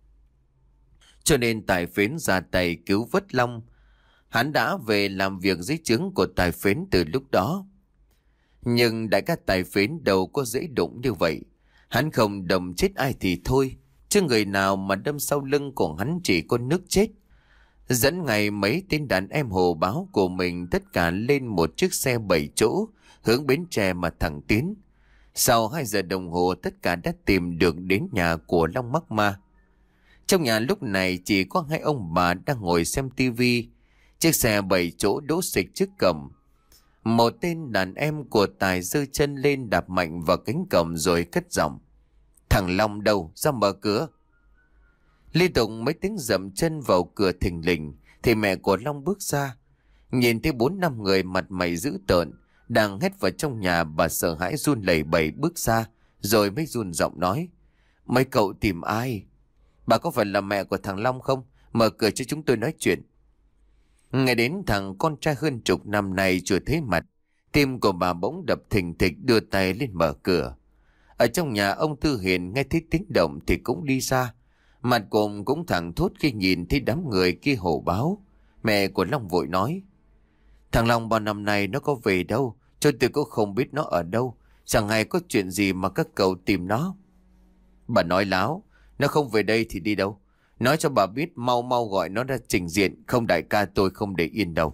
Cho nên tài phến ra tay cứu vớt Long. Hắn đã về làm việc dưới trướng của tài phến từ lúc đó. Nhưng đại ca tài phến đâu có dễ đụng như vậy. Hắn không đâm chết ai thì thôi, chứ người nào mà đâm sau lưng của hắn chỉ có nước chết. Dẫn ngày mấy tên đàn em hồ báo của mình tất cả lên một chiếc xe bảy chỗ, hướng Bến Tre mà thẳng tiến. Sau hai giờ đồng hồ tất cả đã tìm được đến nhà của Long mắc ma. Trong nhà lúc này chỉ có hai ông bà đang ngồi xem tivi. Chiếc xe bảy chỗ đỗ xịch trước cổng. Một tên đàn em của Tài giơ chân lên đạp mạnh vào cánh cổng rồi cất giọng: "Thằng Long đâu, ra mở cửa." Liên tục mấy tiếng dậm chân vào cửa thình lình thì mẹ của Long bước ra. Nhìn thấy bốn năm người mặt mày dữ tợn đang hét vào trong nhà, bà sợ hãi run lẩy bẩy bước ra rồi mới run giọng nói: "Mấy cậu tìm ai? Bà có phải là mẹ của thằng Long không? Mở cửa cho chúng tôi nói chuyện." Nghe đến thằng con trai hơn chục năm nay chưa thấy mặt, tim của bà bỗng đập thình thịch, đưa tay lên mở cửa. Ở trong nhà ông Tư Hiền nghe thấy tiếng động thì cũng đi ra. Mặt cùng cũng thẳng thốt khi nhìn thấy đám người kia hổ báo. Mẹ của Long vội nói: "Thằng Long bao năm nay nó có về đâu, cho tôi cũng không biết nó ở đâu. Chẳng hay có chuyện gì mà các cậu tìm nó." Bà nói láo, nó không về đây thì đi đâu? Nói cho bà biết mau mau gọi nó ra trình diện, không đại ca tôi không để yên đâu.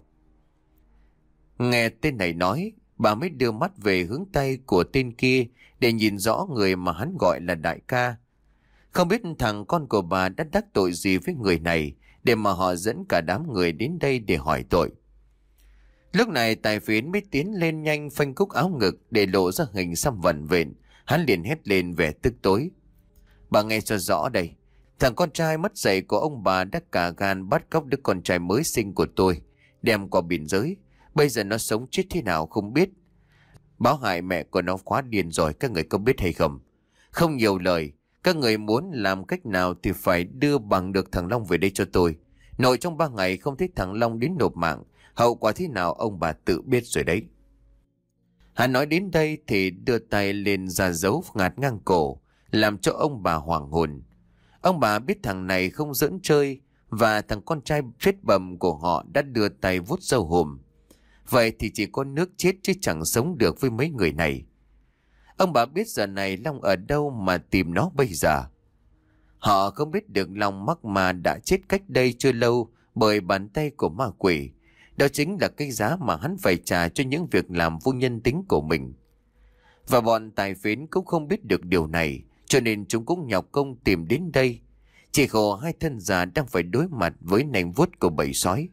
Nghe tên này nói, bà mới đưa mắt về hướng tay của tên kia để nhìn rõ người mà hắn gọi là đại ca. Không biết thằng con của bà đã đắc tội gì với người này để mà họ dẫn cả đám người đến đây để hỏi tội. Lúc này Tài Phiến mới tiến lên nhanh phanh cúc áo ngực để lộ ra hình xăm vẩn vện. Hắn liền hét lên vẻ tức tối: "Bà nghe cho rõ đây. Thằng con trai mất dạy của ông bà đã cả gan bắt cóc đứa con trai mới sinh của tôi, đem qua biên giới. Bây giờ nó sống chết thế nào không biết. Báo hại mẹ của nó quá điên rồi, các người có biết hay không? Không nhiều lời, các người muốn làm cách nào thì phải đưa bằng được thằng Long về đây cho tôi. Nội trong ba ngày không thấy thằng Long đến nộp mạng, hậu quả thế nào ông bà tự biết rồi đấy." Hắn nói đến đây thì đưa tay lên ra dấu ngạt ngang cổ, làm cho ông bà hoảng hồn. Ông bà biết thằng này không giỡn chơi, và thằng con trai chết bầm của họ đã đưa tay vuốt râu hùm. Vậy thì chỉ có nước chết chứ chẳng sống được với mấy người này. Ông bà biết giờ này Long ở đâu mà tìm nó bây giờ. Họ không biết được Long mắc ma đã chết cách đây chưa lâu bởi bàn tay của ma quỷ, Đó chính là cái giá mà hắn phải trả cho những việc làm vô nhân tính của mình. Và bọn tài phến cũng không biết được điều này, cho nên chúng cũng nhọc công tìm đến đây. Chỉ khổ hai thân già đang phải đối mặt với nành vuốt của bầy sói.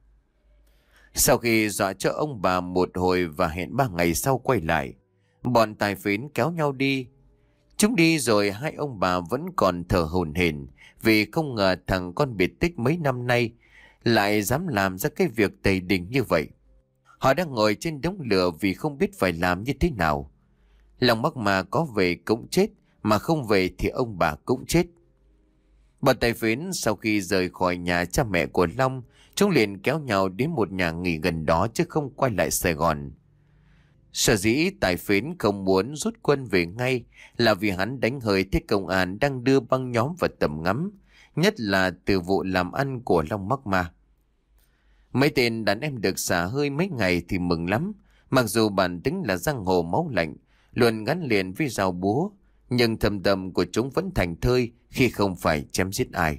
Sau khi dọa cho ông bà một hồi và hẹn ba ngày sau quay lại, bọn tài phến kéo nhau đi. Chúng đi rồi hai ông bà vẫn còn thở hổn hển vì không ngờ thằng con biệt tích mấy năm nay lại dám làm ra cái việc tày đình như vậy. Họ đang ngồi trên đống lửa vì không biết phải làm như thế nào. Lòng mắc mà có về cũng chết, mà không về thì ông bà cũng chết. Bọn tài phến sau khi rời khỏi nhà cha mẹ của Long, chúng liền kéo nhau đến một nhà nghỉ gần đó chứ không quay lại Sài Gòn. Sở dĩ tài phến không muốn rút quân về ngay là vì hắn đánh hơi thấy công an đang đưa băng nhóm vào tầm ngắm, nhất là từ vụ làm ăn của Long mắc ma. Mấy tên đàn em được xả hơi mấy ngày thì mừng lắm, mặc dù bản tính là giang hồ máu lạnh, luôn gắn liền với rào búa, nhưng thâm tâm của chúng vẫn thành thơi khi không phải chém giết ai.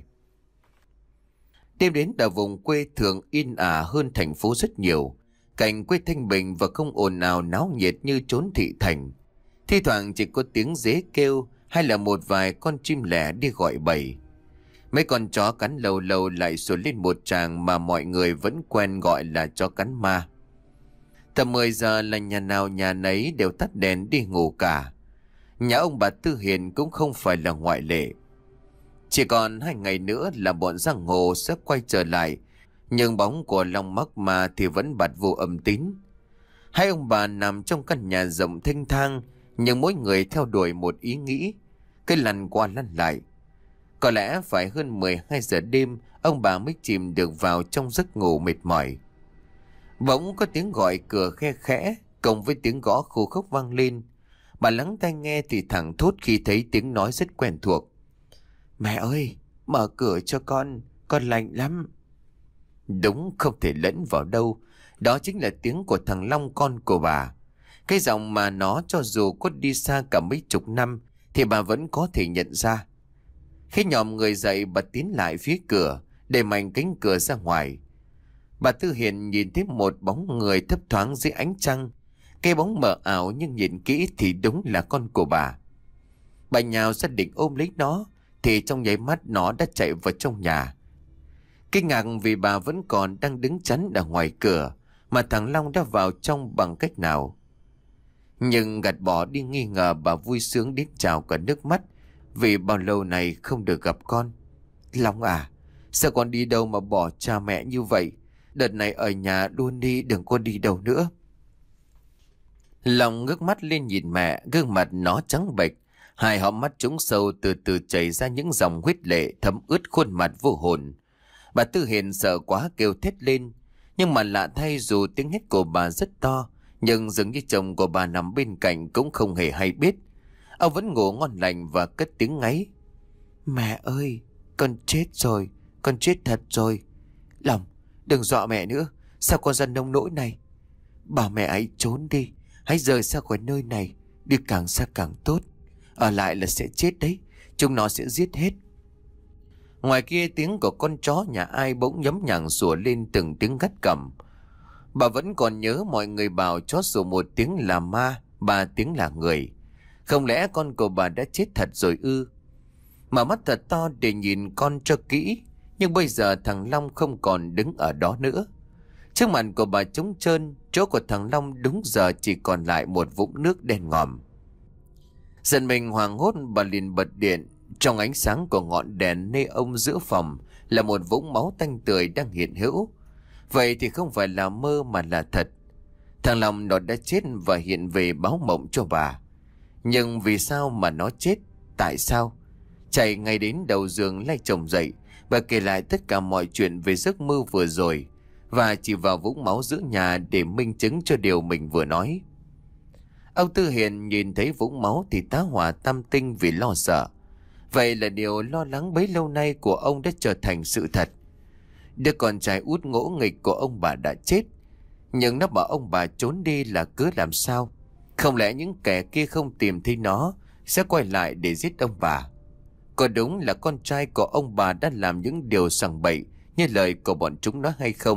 Đêm đến ở vùng quê thường yên ả hơn thành phố rất nhiều. Cảnh quê thanh bình và không ồn ào náo nhiệt như chốn thị thành. Thi thoảng chỉ có tiếng dế kêu hay là một vài con chim lẻ đi gọi bầy. Mấy con chó cắn lâu lâu lại sủa lên một tràng mà mọi người vẫn quen gọi là chó cắn ma. Tầm mười giờ là nhà nào nhà nấy đều tắt đèn đi ngủ cả. Nhà ông bà Tư Hiền cũng không phải là ngoại lệ. Chỉ còn hai ngày nữa là bọn giang hồ sẽ quay trở lại, nhưng bóng của Long mắc ma thì vẫn bạt vô âm tín. Hai ông bà nằm trong căn nhà rộng thênh thang, nhưng mỗi người theo đuổi một ý nghĩ, cứ lăn qua lăn lại. Có lẽ phải hơn mười hai giờ đêm, ông bà mới chìm được vào trong giấc ngủ mệt mỏi. Bỗng có tiếng gọi cửa khe khẽ, cộng với tiếng gõ khô khốc vang lên. Bà lắng tai nghe thì thẳng thốt khi thấy tiếng nói rất quen thuộc. Mẹ ơi, mở cửa cho con, con lạnh lắm. Đúng không thể lẫn vào đâu, đó chính là tiếng của thằng Long con của bà. Cái giọng mà nó cho dù có đi xa cả mấy chục năm thì bà vẫn có thể nhận ra. Khi nhòm người dậy, bà tiến lại phía cửa, đẩy mạnh cánh cửa ra ngoài. Bà Tư Hiền nhìn thấy một bóng người thấp thoáng dưới ánh trăng. Cái bóng mờ ảo nhưng nhìn kỹ thì đúng là con của bà. Bà nhào ra định ôm lấy nó thì trong nháy mắt nó đã chạy vào trong nhà. Kinh ngạc vì bà vẫn còn đang đứng chắn ở ngoài cửa, mà thằng Long đã vào trong bằng cách nào. Nhưng gạt bỏ đi nghi ngờ, bà vui sướng đến trào cả nước mắt vì bao lâu này không được gặp con. Long à, sao con đi đâu mà bỏ cha mẹ như vậy? Đợt này ở nhà luôn đi, đừng có đi đâu nữa. Long ngước mắt lên nhìn mẹ, gương mặt nó trắng bệch, hai hõm mắt trũng sâu từ từ chảy ra những dòng huyết lệ thấm ướt khuôn mặt vô hồn. Bà Tư Hiền sợ quá kêu thét lên, nhưng mà lạ thay dù tiếng hét của bà rất to, nhưng dường như chồng của bà nằm bên cạnh cũng không hề hay biết. Ông vẫn ngủ ngon lành và cất tiếng ngáy. Mẹ ơi, con chết rồi, con chết thật rồi. Lòng, đừng dọa mẹ nữa, sao con ra nông nỗi này? Bảo mẹ ấy trốn đi, hãy rời xa khỏi nơi này, đi càng xa càng tốt. Ở lại là sẽ chết đấy, chúng nó sẽ giết hết. Ngoài kia tiếng của con chó nhà ai bỗng nhấm nhằng sủa lên từng tiếng gắt gỏng. Bà vẫn còn nhớ mọi người bảo chó sủa một tiếng là ma, ba tiếng là người. Không lẽ con của bà đã chết thật rồi ư? Mà mắt thật to để nhìn con cho kỹ. Nhưng bây giờ thằng Long không còn đứng ở đó nữa. Trước mặt của bà trống trơn, chỗ của thằng Long đúng giờ chỉ còn lại một vũng nước đen ngòm. Giận mình hoảng hốt, bà liền bật điện. Trong ánh sáng của ngọn đèn nê ông giữa phòng là một vũng máu tanh tưởi đang hiện hữu. Vậy thì không phải là mơ mà là thật. Thằng Long nó đã chết và hiện về báo mộng cho bà. Nhưng vì sao mà nó chết? Tại sao? Chạy ngay đến đầu giường lay chồng dậy, bà kể lại tất cả mọi chuyện về giấc mơ vừa rồi và chỉ vào vũng máu giữa nhà để minh chứng cho điều mình vừa nói. Ông Tư Hiền nhìn thấy vũng máu thì tá hỏa tam tinh vì lo sợ. Vậy là điều lo lắng bấy lâu nay của ông đã trở thành sự thật. Đứa con trai út ngỗ nghịch của ông bà đã chết. Nhưng nó bảo ông bà trốn đi là cứ làm sao? Không lẽ những kẻ kia không tìm thấy nó sẽ quay lại để giết ông bà? Có đúng là con trai của ông bà đã làm những điều sằng bậy như lời của bọn chúng nói hay không?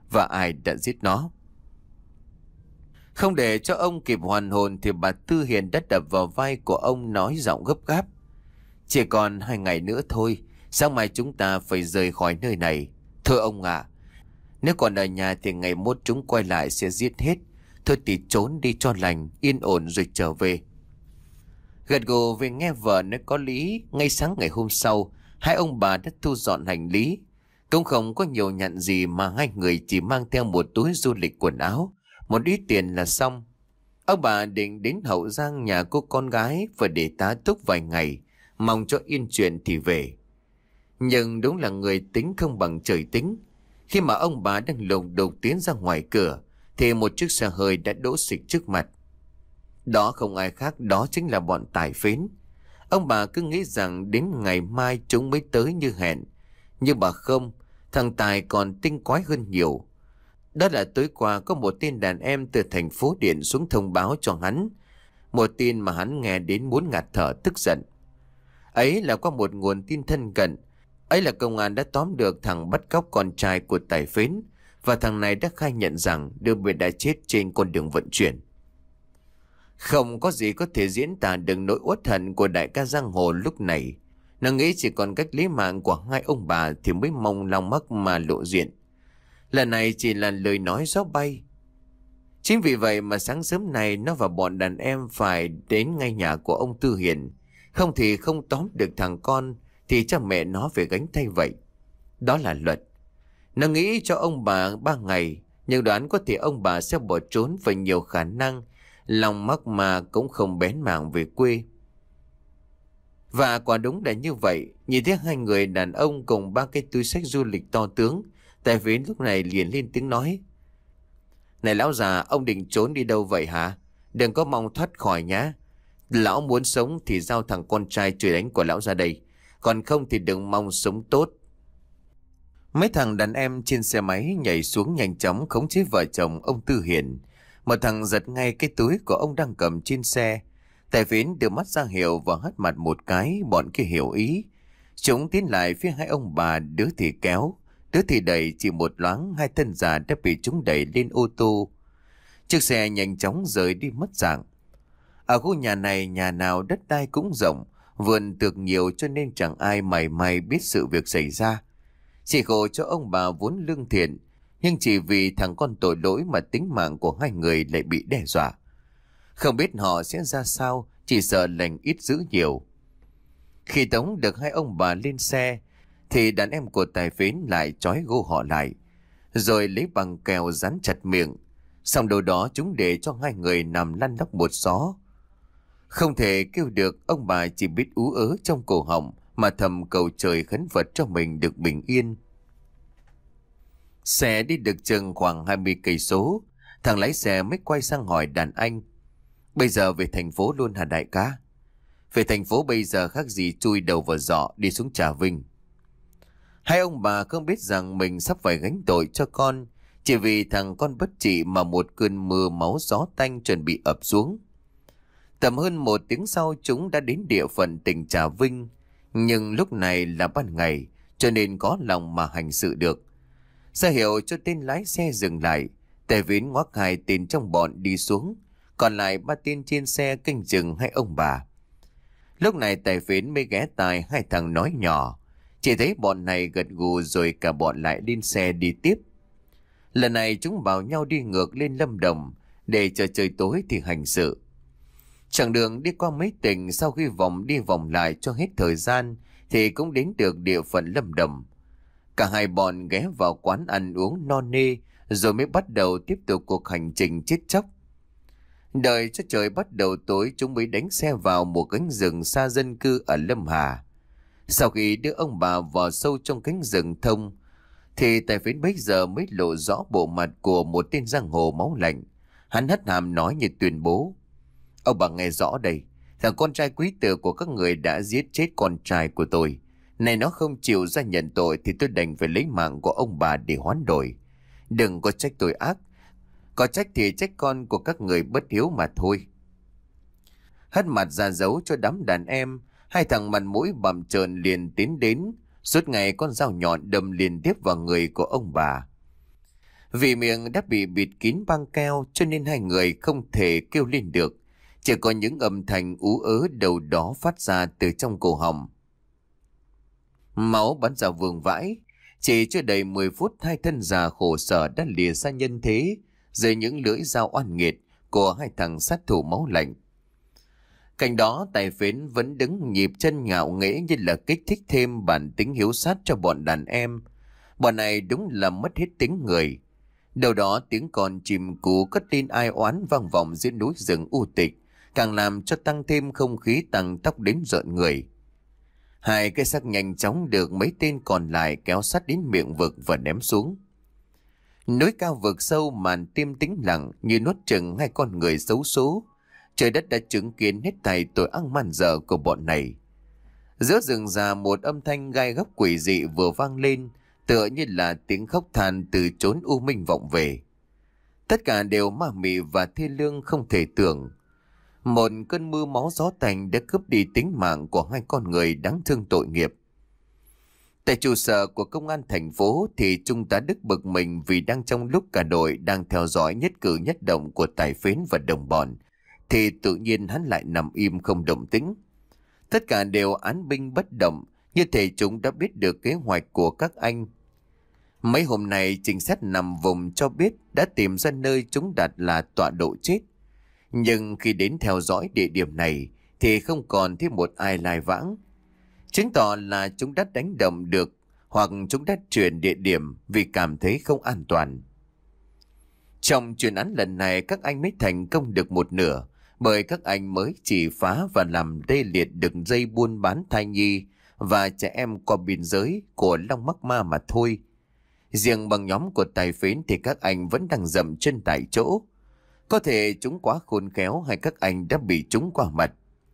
và ai đã giết nó. Không để cho ông kịp hoàn hồn thì bà Tư Hiền đã đập vào vai của ông nói giọng gấp gáp. Chỉ còn hai ngày nữa thôi, sáng mai chúng ta phải rời khỏi nơi này. Thưa ông ạ, à, nếu còn ở nhà thì ngày mốt chúng quay lại sẽ giết hết. Thôi thì trốn đi cho lành, yên ổn rồi trở về. Gật gù vì nghe vợ nói có lý, ngay sáng ngày hôm sau, hai ông bà đã thu dọn hành lý. Cũng không có nhiều nhặn gì mà hai người chỉ mang theo một túi du lịch quần áo, một ít tiền là xong. Ông bà định đến Hậu Giang nhà cô con gái và để tá túc vài ngày, mong cho yên chuyện thì về. Nhưng đúng là người tính không bằng trời tính. Khi mà ông bà đang lục đục tiến ra ngoài cửa thì một chiếc xe hơi đã đỗ xịch trước mặt. Đó không ai khác, đó chính là bọn tài phến. Ông bà cứ nghĩ rằng đến ngày mai chúng mới tới như hẹn. Nhưng bà không, thằng Tài còn tinh quái hơn nhiều. Đó là tối qua có một tin đàn em từ thành phố điện xuống thông báo cho hắn. Một tin mà hắn nghe đến muốn ngạt thở tức giận. Ấy là qua một nguồn tin thân cận. Ấy là công an đã tóm được thằng bắt cóc con trai của tài phến. Và thằng này đã khai nhận rằng đứa bé đã chết trên con đường vận chuyển. Không có gì có thể diễn tả được nỗi uất hận của đại ca giang hồ lúc này. Nó nghĩ chỉ còn cách lấy mạng của hai ông bà thì mới mong lòng mắc mà lộ diện. Lần này chỉ là lời nói gió bay. Chính vì vậy mà sáng sớm này nó và bọn đàn em phải đến ngay nhà của ông Tư Hiền. Không thì không tóm được thằng con thì cha mẹ nó phải gánh thay vậy. Đó là luật. Nó nghĩ cho ông bà ba ngày, nhưng đoán có thể ông bà sẽ bỏ trốn và nhiều khả năng lòng mắc mà cũng không bén mảng về quê. Và quả đúng là như vậy. Nhìn thấy hai người đàn ông cùng ba cái túi xách du lịch to tướng, tài phến lúc này liền lên tiếng nói: Này lão già, ông định trốn đi đâu vậy hả? Đừng có mong thoát khỏi nhá. Lão muốn sống thì giao thằng con trai chửi đánh của lão ra đây, còn không thì đừng mong sống tốt. Mấy thằng đàn em trên xe máy nhảy xuống nhanh chóng khống chế vợ chồng ông Tư Hiền. Một thằng giật ngay cái túi của ông đang cầm trên xe. Tài phến đưa mắt ra hiệu và hất mặt một cái, bọn kia hiểu ý. Chúng tiến lại phía hai ông bà, đứa thì kéo, đứa thì đẩy, chỉ một loáng hai thân già đã bị chúng đẩy lên ô tô. Chiếc xe nhanh chóng rời đi mất dạng. Ở khu nhà này nhà nào đất đai cũng rộng, vườn tược nhiều cho nên chẳng ai mảy may biết sự việc xảy ra. Chỉ khổ cho ông bà vốn lương thiện, nhưng chỉ vì thằng con tội lỗi mà tính mạng của hai người lại bị đe dọa. Không biết họ sẽ ra sao, chỉ sợ lành ít dữ nhiều. Khi tống được hai ông bà lên xe, thì đàn em của tài phến lại trói gô họ lại, rồi lấy bằng keo dán chặt miệng. Xong đầu đó chúng để cho hai người nằm lăn lóc một xó. Không thể kêu được, ông bà chỉ biết ú ớ trong cổ họng mà thầm cầu trời khấn Phật cho mình được bình yên. Xe đi được chừng khoảng hai mươi cây số, thằng lái xe mới quay sang hỏi đàn anh: Bây giờ về thành phố luôn hả đại ca? Về thành phố bây giờ khác gì chui đầu vào giỏ đi xuống Trà Vinh. Hai ông bà không biết rằng mình sắp phải gánh tội cho con, chỉ vì thằng con bất trị mà một cơn mưa máu gió tanh chuẩn bị ập xuống. Tầm hơn một tiếng sau chúng đã đến địa phận tỉnh Trà Vinh, nhưng lúc này là ban ngày cho nên có lòng mà hành sự được. Ra hiệu cho tên lái xe dừng lại, tài phến ngoắc hai tên trong bọn đi xuống, còn lại ba tên trên xe canh chừng hai ông bà. Lúc này tài phến mới ghé tai hai thằng nói nhỏ, chỉ thấy bọn này gật gù rồi cả bọn lại lên xe đi tiếp. Lần này chúng bảo nhau đi ngược lên Lâm Đồng để chờ trời tối thì hành sự. Chặng đường đi qua mấy tỉnh, sau khi vòng đi vòng lại cho hết thời gian thì cũng đến được địa phận Lâm Đồng. Cả hai bọn ghé vào quán ăn uống no nê rồi mới bắt đầu tiếp tục cuộc hành trình chết chóc. Đợi cho trời bắt đầu tối chúng mới đánh xe vào một cánh rừng xa dân cư ở Lâm Hà. Sau khi đưa ông bà vào sâu trong cánh rừng thông thì tài phến bấy giờ mới lộ rõ bộ mặt của một tên giang hồ máu lạnh. Hắn hất hàm nói như tuyên bố: Ông bà nghe rõ đây, thằng con trai quý tử của các người đã giết chết con trai của tôi. Này nó không chịu ra nhận tội thì tôi đành phải lấy mạng của ông bà để hoán đổi. Đừng có trách tôi ác, có trách thì trách con của các người bất hiếu mà thôi. Hất mặt ra dấu cho đám đàn em, hai thằng mặt mũi bặm trợn liền tiến đến, suốt ngày con dao nhọn đâm liên tiếp vào người của ông bà. Vì miệng đã bị bịt kín băng keo cho nên hai người không thể kêu lên được. Chỉ có những âm thanh ú ớ đầu đó phát ra từ trong cổ họng. Máu bắn ra vương vãi. Chỉ chưa đầy mười phút hai thân già khổ sở đã lìa xa nhân thế dưới những lưỡi dao oan nghiệt của hai thằng sát thủ máu lạnh. Cạnh đó tài phến vẫn đứng nhịp chân ngạo nghễ như là kích thích thêm bản tính hiếu sát cho bọn đàn em. Bọn này đúng là mất hết tính người. Đầu đó tiếng con chim cú cất lên ai oán vang vọng dưới núi rừng u tịch, càng làm cho tăng thêm không khí tăng tóc đến rợn người. Hai cái xác nhanh chóng được mấy tên còn lại kéo sát đến miệng vực và ném xuống. Núi cao vực sâu màn tim tĩnh lặng như nuốt chừng hai con người xấu số. Trời đất đã chứng kiến hết thảy tội ác man dợ của bọn này. Giữa rừng già một âm thanh gai góc quỷ dị vừa vang lên, tựa như là tiếng khóc than từ chốn u minh vọng về. Tất cả đều ma mị và thê lương không thể tưởng. Một cơn mưa máu gió tanh đã cướp đi tính mạng của hai con người đáng thương tội nghiệp. Tại trụ sở của công an thành phố thì Trung tá Đức bực mình vì đang trong lúc cả đội đang theo dõi nhất cử nhất động của tài phến và đồng bọn, thì tự nhiên hắn lại nằm im không động tĩnh. Tất cả đều án binh bất động, như thể chúng đã biết được kế hoạch của các anh. Mấy hôm nay trinh sát nằm vùng cho biết đã tìm ra nơi chúng đặt là tọa độ chết. Nhưng khi đến theo dõi địa điểm này thì không còn thêm một ai lai vãng. Chứng tỏ là chúng đã đánh động được hoặc chúng đã chuyển địa điểm vì cảm thấy không an toàn. Trong chuyên án lần này các anh mới thành công được một nửa, bởi các anh mới chỉ phá và làm tê liệt được dây buôn bán thai nhi và trẻ em qua biên giới của Long Mắc Ma mà thôi. Riêng bằng nhóm của tài phến thì các anh vẫn đang dậm chân tại chỗ. Có thể chúng quá khôn khéo hay các anh đã bị chúng qua mặt.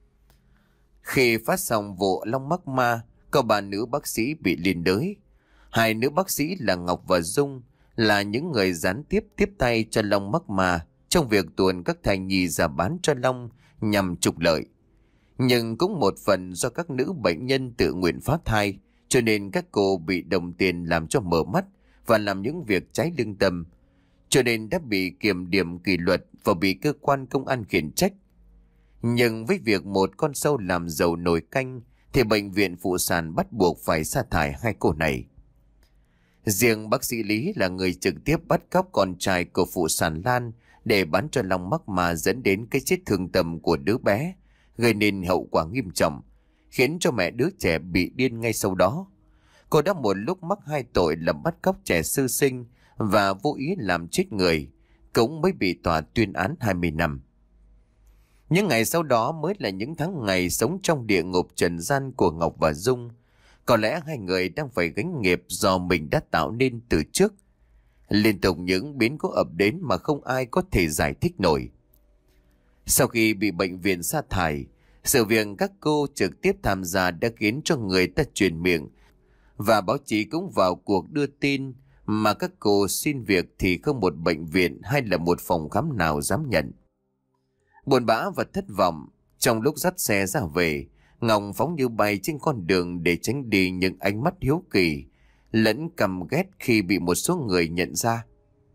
Khi phát xong vụ Long Mắc Ma, có ba nữ bác sĩ bị liên đới. Hai nữ bác sĩ là Ngọc và Dung là những người gián tiếp tiếp tay cho Long Mắc Ma trong việc tuồn các thai nhi ra bán cho Long nhằm trục lợi. Nhưng cũng một phần do các nữ bệnh nhân tự nguyện phá thai, cho nên các cô bị đồng tiền làm cho mở mắt và làm những việc trái lương tâm, cho nên đã bị kiểm điểm kỷ luật và bị cơ quan công an khiển trách. Nhưng với việc một con sâu làm dầu nồi canh thì bệnh viện phụ sản bắt buộc phải sa thải hai cô này. Riêng bác sĩ Lý là người trực tiếp bắt cóc con trai của phụ sản Lan để bán cho Long Mắc Ma, dẫn đến cái chết thương tâm của đứa bé, gây nên hậu quả nghiêm trọng, khiến cho mẹ đứa trẻ bị điên ngay sau đó. Cô đã một lúc mắc hai tội là bắt cóc trẻ sơ sinh và vô ý làm chết người, cũng mới bị tòa tuyên án hai mươi năm. Những ngày sau đó mới là những tháng ngày sống trong địa ngục trần gian của Ngọc và Dung. Có lẽ hai người đang phải gánh nghiệp do mình đã tạo nên từ trước. Liên tục những biến cố ập đến mà không ai có thể giải thích nổi. Sau khi bị bệnh viện sa thải, sự việc các cô trực tiếp tham gia đã khiến cho người ta truyền miệng, và báo chí cũng vào cuộc đưa tin, mà các cô xin việc thì không một bệnh viện hay là một phòng khám nào dám nhận. Buồn bã và thất vọng, trong lúc dắt xe ra về, Ngọc phóng như bay trên con đường để tránh đi những ánh mắt hiếu kỳ lẫn căm ghét khi bị một số người nhận ra.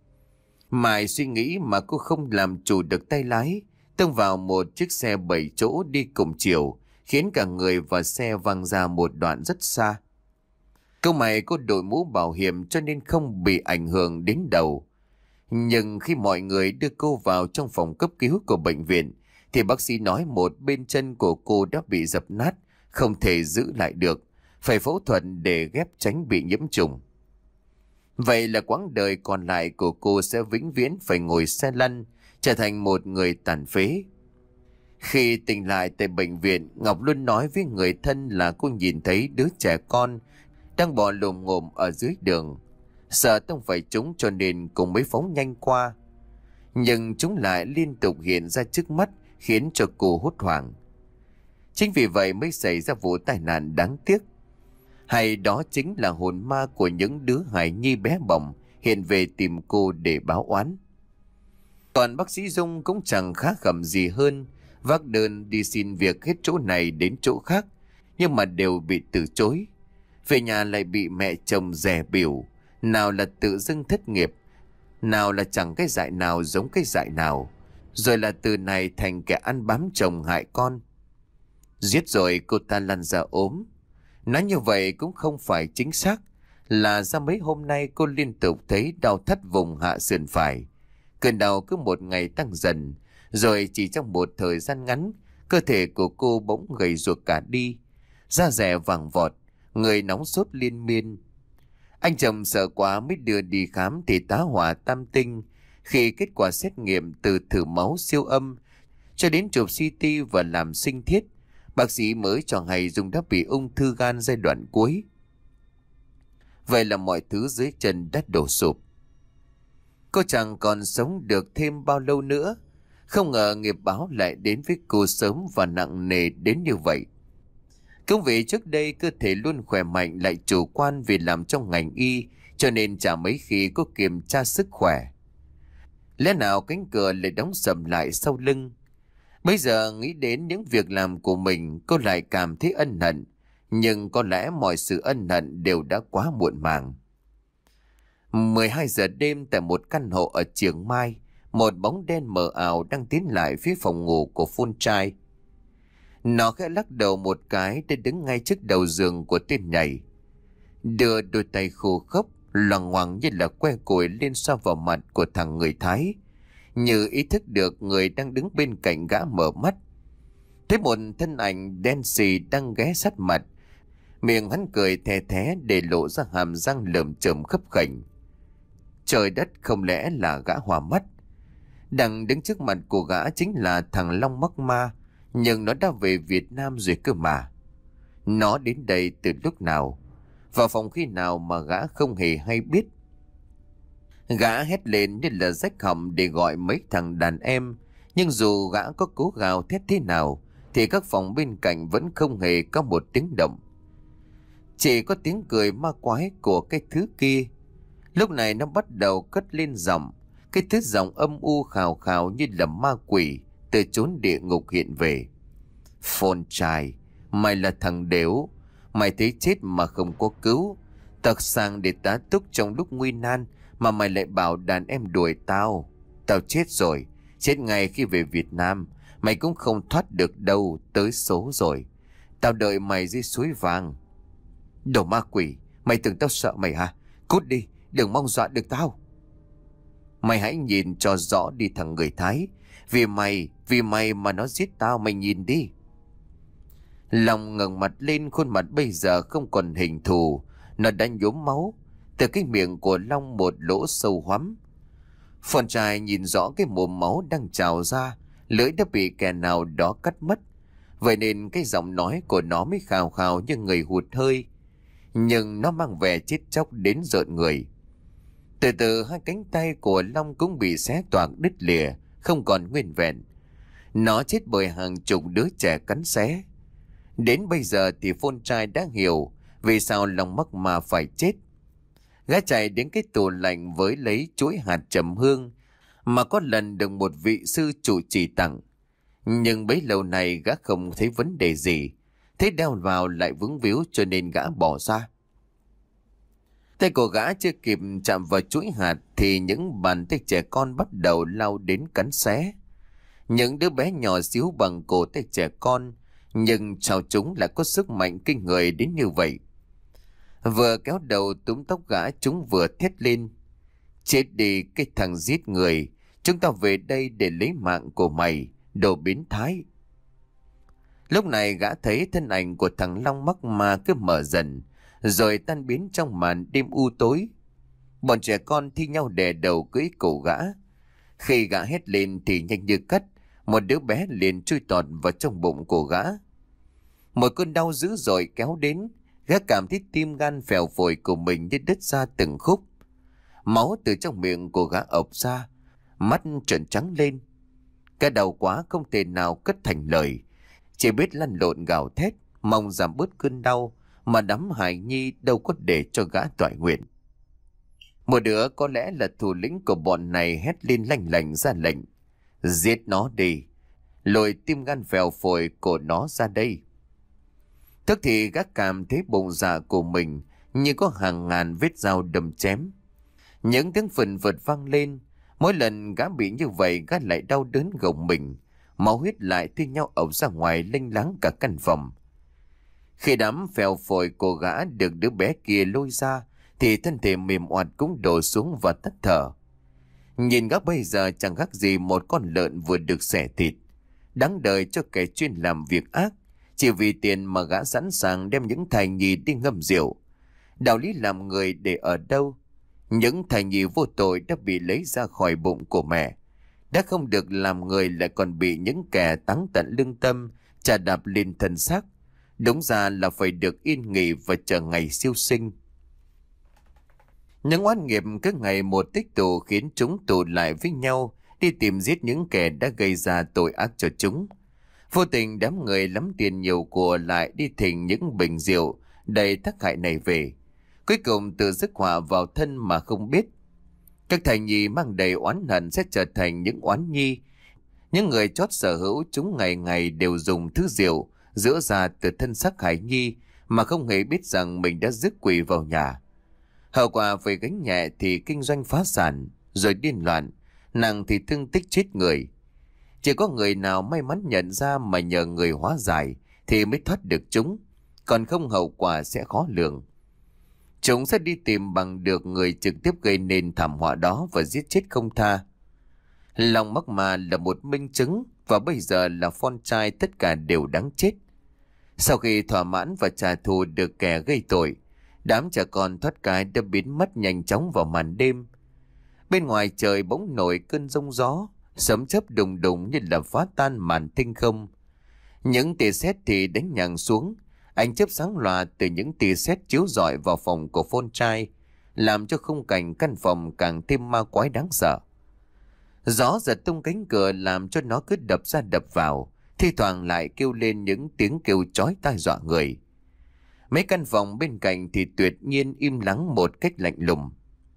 Mãi suy nghĩ mà cô không làm chủ được tay lái, tông vào một chiếc xe bảy chỗ đi cùng chiều, khiến cả người và xe văng ra một đoạn rất xa. Câu mày có đội mũ bảo hiểm cho nên không bị ảnh hưởng đến đầu. Nhưng khi mọi người đưa cô vào trong phòng cấp cứu của bệnh viện, thì bác sĩ nói một bên chân của cô đã bị dập nát, không thể giữ lại được, phải phẫu thuật để ghép tránh bị nhiễm trùng. Vậy là quãng đời còn lại của cô sẽ vĩnh viễn phải ngồi xe lăn, trở thành một người tàn phế. Khi tỉnh lại tại bệnh viện, Ngọc luôn nói với người thân là cô nhìn thấy đứa trẻ con đang bò lồm ngồm ở dưới đường. Sợ tông phải chúng cho nên cô mới phóng nhanh qua. Nhưng chúng lại liên tục hiện ra trước mắt, khiến cho cô hốt hoảng. Chính vì vậy mới xảy ra vụ tai nạn đáng tiếc. Hay đó chính là hồn ma của những đứa hài nhi bé bỏng hiện về tìm cô để báo oán. Còn bác sĩ Dung cũng chẳng khá khẩm gì hơn, vác đơn đi xin việc hết chỗ này đến chỗ khác, nhưng mà đều bị từ chối. Về nhà lại bị mẹ chồng dè bỉu, nào là tự dưng thất nghiệp, nào là chẳng cái dại nào giống cái dại nào, rồi là từ này thành kẻ ăn bám chồng hại con. Giết rồi cô ta lăn ra ốm. Nói như vậy cũng không phải chính xác, là ra mấy hôm nay cô liên tục thấy đau thắt vùng hạ sườn phải. Cơn đau cứ một ngày tăng dần, rồi chỉ trong một thời gian ngắn, cơ thể của cô bỗng gầy ruột cả đi, da dẻ vàng vọt, người nóng sốt liên miên. Anh chồng sợ quá mới đưa đi khám thì tá hỏa tam tinh. Khi kết quả xét nghiệm từ thử máu, siêu âm cho đến chụp xê tê và làm sinh thiết, bác sĩ mới cho hay Dung đã bị ung thư gan giai đoạn cuối. Vậy là mọi thứ dưới chân đã đổ sụp. Cô chẳng còn sống được thêm bao lâu nữa. Không ngờ nghiệp báo lại đến với cô sớm và nặng nề đến như vậy. Công việc trước đây cơ thể luôn khỏe mạnh, lại chủ quan vì làm trong ngành y, cho nên chả mấy khi có kiểm tra sức khỏe. Lẽ nào cánh cửa lại đóng sầm lại sau lưng? Bây giờ nghĩ đến những việc làm của mình, cô lại cảm thấy ân hận. Nhưng có lẽ mọi sự ân hận đều đã quá muộn màng. mười hai giờ đêm tại một căn hộ ở Trường Mai, một bóng đen mờ ảo đang tiến lại phía phòng ngủ của Phun Trai. Nó khẽ lắc đầu một cái để đứng ngay trước đầu giường của tên nhảy. Đưa đôi tay khô khốc, loằng ngoằng như là que củi lên xoa vào mặt của thằng người Thái. Như ý thức được người đang đứng bên cạnh gã mở mắt. Thấy một thân ảnh đen xì đang ghé sát mặt. Miệng hắn cười thè thé để lộ ra hàm răng lởm chởm khấp khểnh. Trời đất, không lẽ là gã Hòa Mắt? Đang đứng trước mặt của gã chính là thằng Long mắc ma, nhưng nó đã về Việt Nam rồi cơ mà. Nó đến đây từ lúc nào, vào phòng khi nào mà gã không hề hay biết. Gã hét lên như là rách họng để gọi mấy thằng đàn em, nhưng dù gã có cố gào thét thế nào thì các phòng bên cạnh vẫn không hề có một tiếng động. Chỉ có tiếng cười ma quái của cái thứ kia. Lúc này nó bắt đầu cất lên giọng, cái thứ giọng âm u khào khào như là ma quỷ từ chốn địa ngục hiện về. Phôn Trai, mày là thằng đểu, mày thấy chết mà không có cứu. Tặc sang để tá túc trong lúc nguy nan mà mày lại bảo đàn em đuổi tao. Tao chết rồi, chết ngay khi về Việt Nam. Mày cũng không thoát được đâu, tới số rồi. Tao đợi mày dưới suối vàng. Đồ ma quỷ, mày tưởng tao sợ mày hả? Cút đi, đừng mong dọa được tao. Mày hãy nhìn cho rõ đi thằng người Thái. Vì mày, vì mày mà nó giết tao, mày nhìn đi. Long ngẩng mặt lên, khuôn mặt bây giờ không còn hình thù. Nó đã nhuốm máu. Từ cái miệng của Long một lỗ sâu hoắm. Phòn Trai nhìn rõ cái mồm máu đang trào ra. Lưỡi đã bị kẻ nào đó cắt mất. Vậy nên cái giọng nói của nó mới khào khào như người hụt hơi. Nhưng nó mang vẻ chết chóc đến rợn người. Từ từ hai cánh tay của Long cũng bị xé toạc đứt lìa, không còn nguyên vẹn. Nó chết bởi hàng chục đứa trẻ cắn xé. Đến bây giờ thì Phôn Trai đã hiểu vì sao Long mắc mà phải chết. Gã chạy đến cái tủ lạnh với lấy chuỗi hạt trầm hương mà có lần được một vị sư trụ trì tặng. Nhưng bấy lâu này gã không thấy vấn đề gì. Thế đeo vào lại vướng víu cho nên gã bỏ ra. Tay của gã chưa kịp chạm vào chuỗi hạt thì những bàn tay trẻ con bắt đầu lao đến cắn xé. Những đứa bé nhỏ xíu bằng cổ tay trẻ con, nhưng sao chúng lại có sức mạnh kinh người đến như vậy. Vừa kéo đầu túm tóc gã, chúng vừa thét lên. Chết đi cái thằng giết người, chúng tao về đây để lấy mạng của mày, đồ biến thái. Lúc này gã thấy thân ảnh của thằng Long mắc ma cứ mở dần, rồi tan biến trong màn đêm u tối. Bọn trẻ con thi nhau đè đầu cưỡi cổ gã. Khi gã hét lên thì nhanh như cắt, một đứa bé liền chui tọt vào trong bụng của gã. Một cơn đau dữ dội kéo đến, gã cảm thấy tim gan phèo phổi của mình như đứt ra từng khúc. Máu từ trong miệng của gã ộc ra, mắt trợn trắng lên. Cái đau quá không thể nào cất thành lời, chỉ biết lăn lộn gào thét, mong giảm bớt cơn đau, mà đám hài nhi đâu có để cho gã toại nguyện. Một đứa có lẽ là thủ lĩnh của bọn này hét lên lanh lành ra lệnh. Giết nó đi, lôi tim gan phèo phổi của nó ra đây. Tức thì gã cảm thấy bụng dạ của mình như có hàng ngàn vết dao đâm chém. Những tiếng phình phật vang lên. Mỗi lần gã bị như vậy, gã lại đau đớn gồng mình. Máu huyết lại thi nhau ộc ra ngoài lênh láng cả căn phòng. Khi đám phèo phổi của gã được đứa bé kia lôi ra, thì thân thể mềm oặt cũng đổ xuống và tắt thở. Nhìn gã bây giờ chẳng khác gì một con lợn vừa được xẻ thịt. Đáng đời cho kẻ chuyên làm việc ác. Chỉ vì tiền mà gã sẵn sàng đem những thai nhi đi ngâm rượu. Đạo lý làm người để ở đâu? Những thai nhi vô tội đã bị lấy ra khỏi bụng của mẹ. Đã không được làm người, lại còn bị những kẻ táng tận lương tâm chà đạp lên thân xác. Đúng ra là phải được yên nghỉ và chờ ngày siêu sinh. Những oán nghiệp cứ ngày một tích tụ, khiến chúng tụ lại với nhau đi tìm giết những kẻ đã gây ra tội ác cho chúng. Vô tình đám người lắm tiền nhiều của lại đi thỉnh những bình rượu đầy tác hại này về. Cuối cùng tự rước họa vào thân mà không biết. Các thai nhi mang đầy oán hận sẽ trở thành những oán nhi. Những người chót sở hữu chúng ngày ngày đều dùng thứ rượu rửa ra từ thân xác hài nhi mà không hề biết rằng mình đã rước quỷ vào nhà. Hậu quả phải gánh nhẹ thì kinh doanh phá sản, rồi điên loạn, nặng thì thương tích chết người. Chỉ có người nào may mắn nhận ra mà nhờ người hóa giải thì mới thoát được chúng, còn không hậu quả sẽ khó lường. Chúng sẽ đi tìm bằng được người trực tiếp gây nên thảm họa đó và giết chết không tha. Lòng mắc mà là một minh chứng, và bây giờ là con trai tất cả đều đáng chết. Sau khi thỏa mãn và trả thù được kẻ gây tội, đám trẻ con thoát cái đã biến mất nhanh chóng vào màn đêm. Bên ngoài trời bỗng nổi cơn giông gió, sấm chớp đùng đùng như là phá tan màn tinh không. Những tia sét thì đánh nhàng xuống, ánh chớp sáng lòa từ những tia sét chiếu rọi vào phòng của con trai, làm cho khung cảnh căn phòng càng thêm ma quái đáng sợ. Gió giật tung cánh cửa làm cho nó cứ đập ra đập vào, thi thoảng lại kêu lên những tiếng kêu chói tai dọa người. Mấy căn phòng bên cạnh thì tuyệt nhiên im lắng một cách lạnh lùng.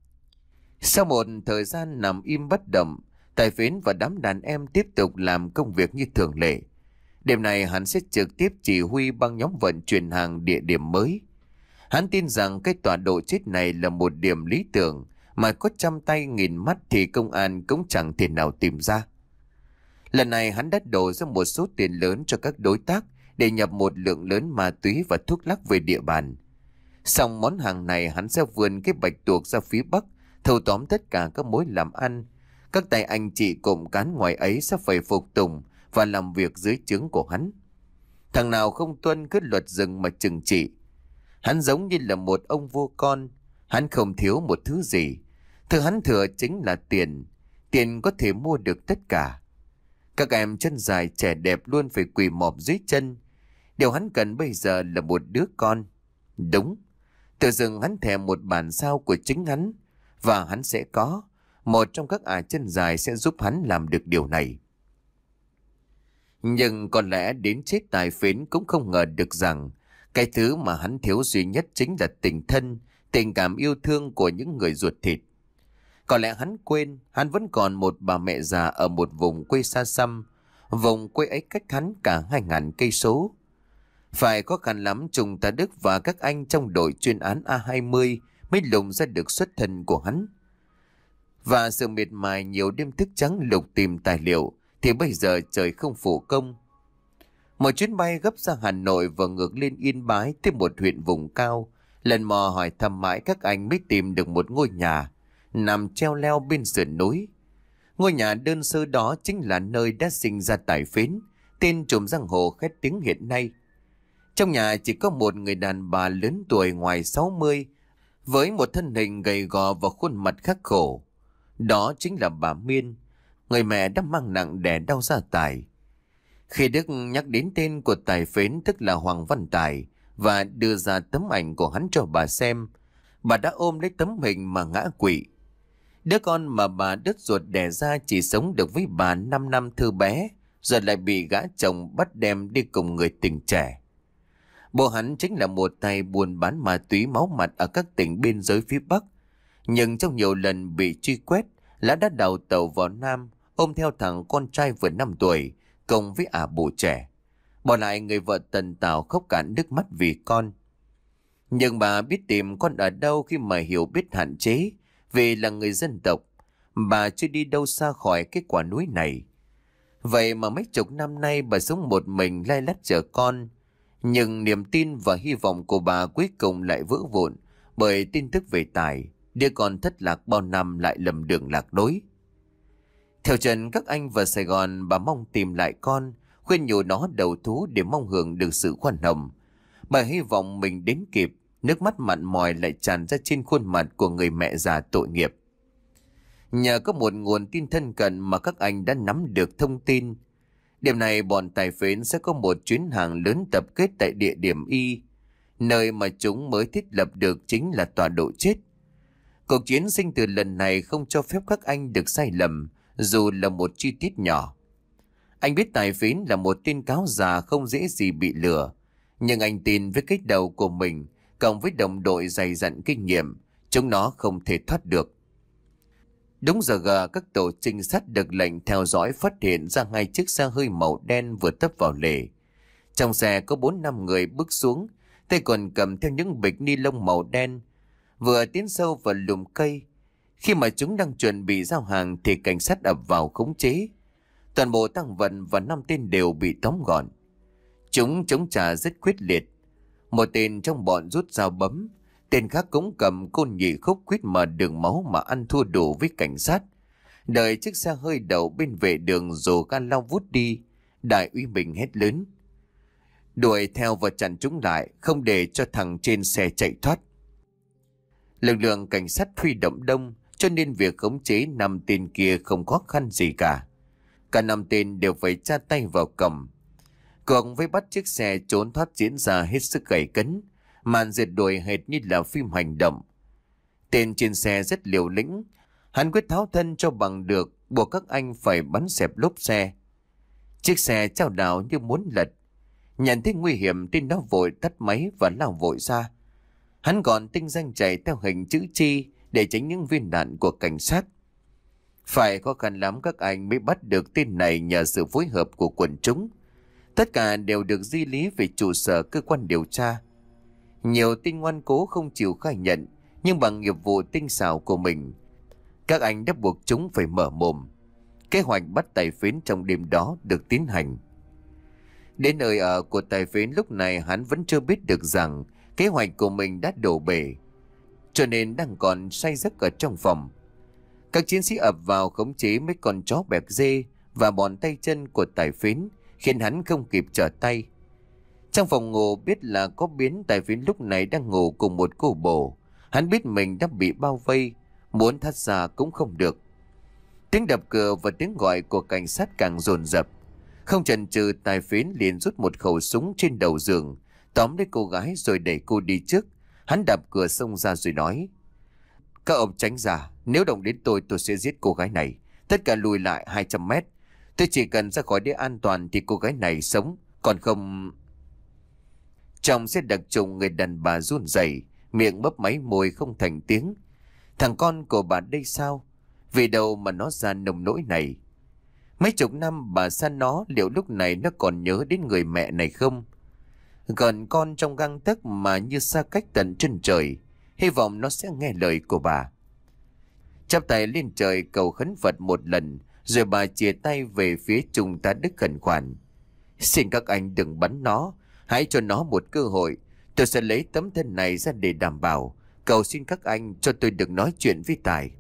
Sau một thời gian nằm im bất động, Tài Phiến và đám đàn em tiếp tục làm công việc như thường lệ. Đêm này hắn sẽ trực tiếp chỉ huy băng nhóm vận chuyển hàng địa điểm mới. Hắn tin rằng cái tọa độ chết này là một điểm lý tưởng, mà có trăm tay nghìn mắt thì công an cũng chẳng thể nào tìm ra. Lần này hắn đã đổ ra một số tiền lớn cho các đối tác để nhập một lượng lớn ma túy và thuốc lắc về địa bàn. Xong món hàng này, hắn sẽ vươn cái bạch tuộc ra phía Bắc, thâu tóm tất cả các mối làm ăn. Các tay anh chị cộng cán ngoài ấy sẽ phải phục tùng và làm việc dưới trướng của hắn. Thằng nào không tuân cứ luật rừng mà trừng trị. Hắn giống như là một ông vua con. Hắn không thiếu một thứ gì. Thứ hắn thừa chính là tiền. Tiền có thể mua được tất cả. Các em chân dài trẻ đẹp luôn phải quỳ mọp dưới chân. Điều hắn cần bây giờ là một đứa con. Đúng. Tự dưng hắn thèm một bản sao của chính hắn. Và hắn sẽ có. Một trong các ả chân dài sẽ giúp hắn làm được điều này. Nhưng có lẽ đến chết Tài Phiến cũng không ngờ được rằng cái thứ mà hắn thiếu duy nhất chính là tình thân, tình cảm yêu thương của những người ruột thịt. Có lẽ hắn quên hắn vẫn còn một bà mẹ già ở một vùng quê xa xăm. Vùng quê ấy cách hắn cả hai ngàn cây số. Phải khó khăn lắm Trung tá Đức và các anh trong đội chuyên án A hai mươi mới lùng ra được xuất thân của hắn. Và sự miệt mài nhiều đêm thức trắng lục tìm tài liệu thì bây giờ trời không phụ công. Một chuyến bay gấp ra Hà Nội và ngược lên Yên Bái tới một huyện vùng cao. Lần mò hỏi thăm mãi các anh mới tìm được một ngôi nhà nằm treo leo bên sườn núi. Ngôi nhà đơn sơ đó chính là nơi đã sinh ra Tài Phiến, tên trùm giang hồ khét tiếng hiện nay. Trong nhà chỉ có một người đàn bà lớn tuổi ngoài sáu mươi, với một thân hình gầy gò và khuôn mặt khắc khổ. Đó chính là bà Miên, người mẹ đã mang nặng đẻ đau gia tài. Khi Đức nhắc đến tên của Tài Phiến, tức là Hoàng Văn Tài, và đưa ra tấm ảnh của hắn cho bà xem, bà đã ôm lấy tấm hình mà ngã quỵ. Đứa con mà bà đứt ruột đẻ ra chỉ sống được với bà năm năm thơ bé, rồi lại bị gã chồng bắt đem đi cùng người tình trẻ. Bố hắn chính là một tay buôn bán ma túy máu mặt ở các tỉnh biên giới phía Bắc. Nhưng trong nhiều lần bị truy quét, Lã đã đào tàu vào Nam, ôm theo thằng con trai vừa năm tuổi, cùng với ả bồ trẻ. Bỏ lại người vợ tần tảo khóc cạn nước mắt vì con. Nhưng bà biết tìm con ở đâu khi mà hiểu biết hạn chế, Vì là người dân tộc, bà chưa đi đâu xa khỏi cái quả núi này. Vậy mà mấy chục năm nay bà sống một mình lay lắt chờ con. Nhưng niềm tin và hy vọng của bà cuối cùng lại vỡ vụn bởi tin tức về Tài, đứa con thất lạc bao năm lại lầm đường lạc lối. Theo chân các anh vào Sài Gòn, bà mong tìm lại con, khuyên nhủ nó đầu thú để mong hưởng được sự khoan hồng. Bà hy vọng mình đến kịp, nước mắt mặn mòi lại tràn ra trên khuôn mặt của người mẹ già tội nghiệp. Nhờ có một nguồn tin thân cận mà các anh đã nắm được thông tin. Đêm này bọn tài phến sẽ có một chuyến hàng lớn tập kết tại địa điểm Y, nơi mà chúng mới thiết lập được chính là tọa độ chết. Cuộc chiến sinh tử lần này không cho phép các anh được sai lầm, dù là một chi tiết nhỏ. Anh biết tài phến là một tên cáo già không dễ gì bị lừa, nhưng anh tin với cái đầu của mình, cộng với đồng đội dày dặn kinh nghiệm, chúng nó không thể thoát được. Đúng giờ gà, các tổ trinh sát được lệnh theo dõi phát hiện ra hai chiếc xe hơi màu đen vừa tấp vào lề. Trong xe có bốn năm người bước xuống, tay còn cầm theo những bịch ni lông màu đen, vừa tiến sâu vào lùm cây. Khi mà chúng đang chuẩn bị giao hàng thì cảnh sát ập vào khống chế. Toàn bộ tăng vật và năm tên đều bị tóm gọn. Chúng chống trả rất quyết liệt. Một tên trong bọn rút dao bấm, tên khác cũng cầm côn nhị khúc quýt mở đường máu mà ăn thua đủ với cảnh sát. Đợi chiếc xe hơi đậu bên vệ đường rồi gan lao vút đi, đại úy Bình hét lớn: đuổi theo và chặn chúng lại, không để cho thằng trên xe chạy thoát. Lực lượng cảnh sát huy động đông, cho nên việc khống chế năm tên kia không khó khăn gì cả. Cả năm tên đều phải tra tay vào cầm. Còn với bắt chiếc xe trốn thoát diễn ra hết sức gay cấn, màn rượt đuổi hệt như là phim hành động. Tên trên xe rất liều lĩnh, hắn quyết tháo thân cho bằng được, buộc các anh phải bắn xẹp lốp xe. Chiếc xe chao đảo như muốn lật. Nhận thấy nguy hiểm, tên đó vội tắt máy và lao vội ra. Hắn còn tinh danh chạy theo hình chữ chi để tránh những viên đạn của cảnh sát. Phải khó khăn lắm các anh mới bắt được tên này nhờ sự phối hợp của quần chúng. Tất cả đều được di lý về trụ sở cơ quan điều tra. Nhiều tên ngoan cố không chịu khai nhận, nhưng bằng nghiệp vụ tinh xảo của mình, các anh đã buộc chúng phải mở mồm. Kế hoạch bắt tài phến trong đêm đó được tiến hành. Đến nơi ở của tài phến lúc này hắn vẫn chưa biết được rằng kế hoạch của mình đã đổ bể, cho nên đang còn say giấc ở trong phòng. Các chiến sĩ ập vào khống chế mấy con chó bẹt dê và bọn tay chân của tài phến, khiến hắn không kịp trở tay. Trong phòng ngủ biết là có biến, tài phến lúc này đang ngủ cùng một cô bồ. Hắn biết mình đã bị bao vây, muốn thoát ra cũng không được. Tiếng đập cửa và tiếng gọi của cảnh sát càng dồn dập. Không chần chừ, tài phến liền rút một khẩu súng trên đầu giường, tóm lấy cô gái rồi đẩy cô đi trước. Hắn đạp cửa xông ra rồi nói: các ông tránh ra, nếu động đến tôi tôi sẽ giết cô gái này. Tất cả lùi lại hai trăm mét. Tôi chỉ cần ra khỏi địa an toàn thì cô gái này sống, còn không... Trong xe đặc trùng, người đàn bà run rẩy, miệng mấp máy môi không thành tiếng. Thằng con của bà đây sao? Vì đâu mà nó ra nông nỗi này? Mấy chục năm bà xa nó, liệu lúc này nó còn nhớ đến người mẹ này không? Gần con trong gang tấc mà như xa cách tận chân trời. Hy vọng nó sẽ nghe lời của bà. Chắp tay lên trời cầu khấn Phật một lần, rồi bà chìa tay về phía Trung tá Đức khẩn khoản: xin các anh đừng bắn nó, hãy cho nó một cơ hội. Tôi sẽ lấy tấm thân này ra để đảm bảo. Cầu xin các anh cho tôi được nói chuyện với Tài.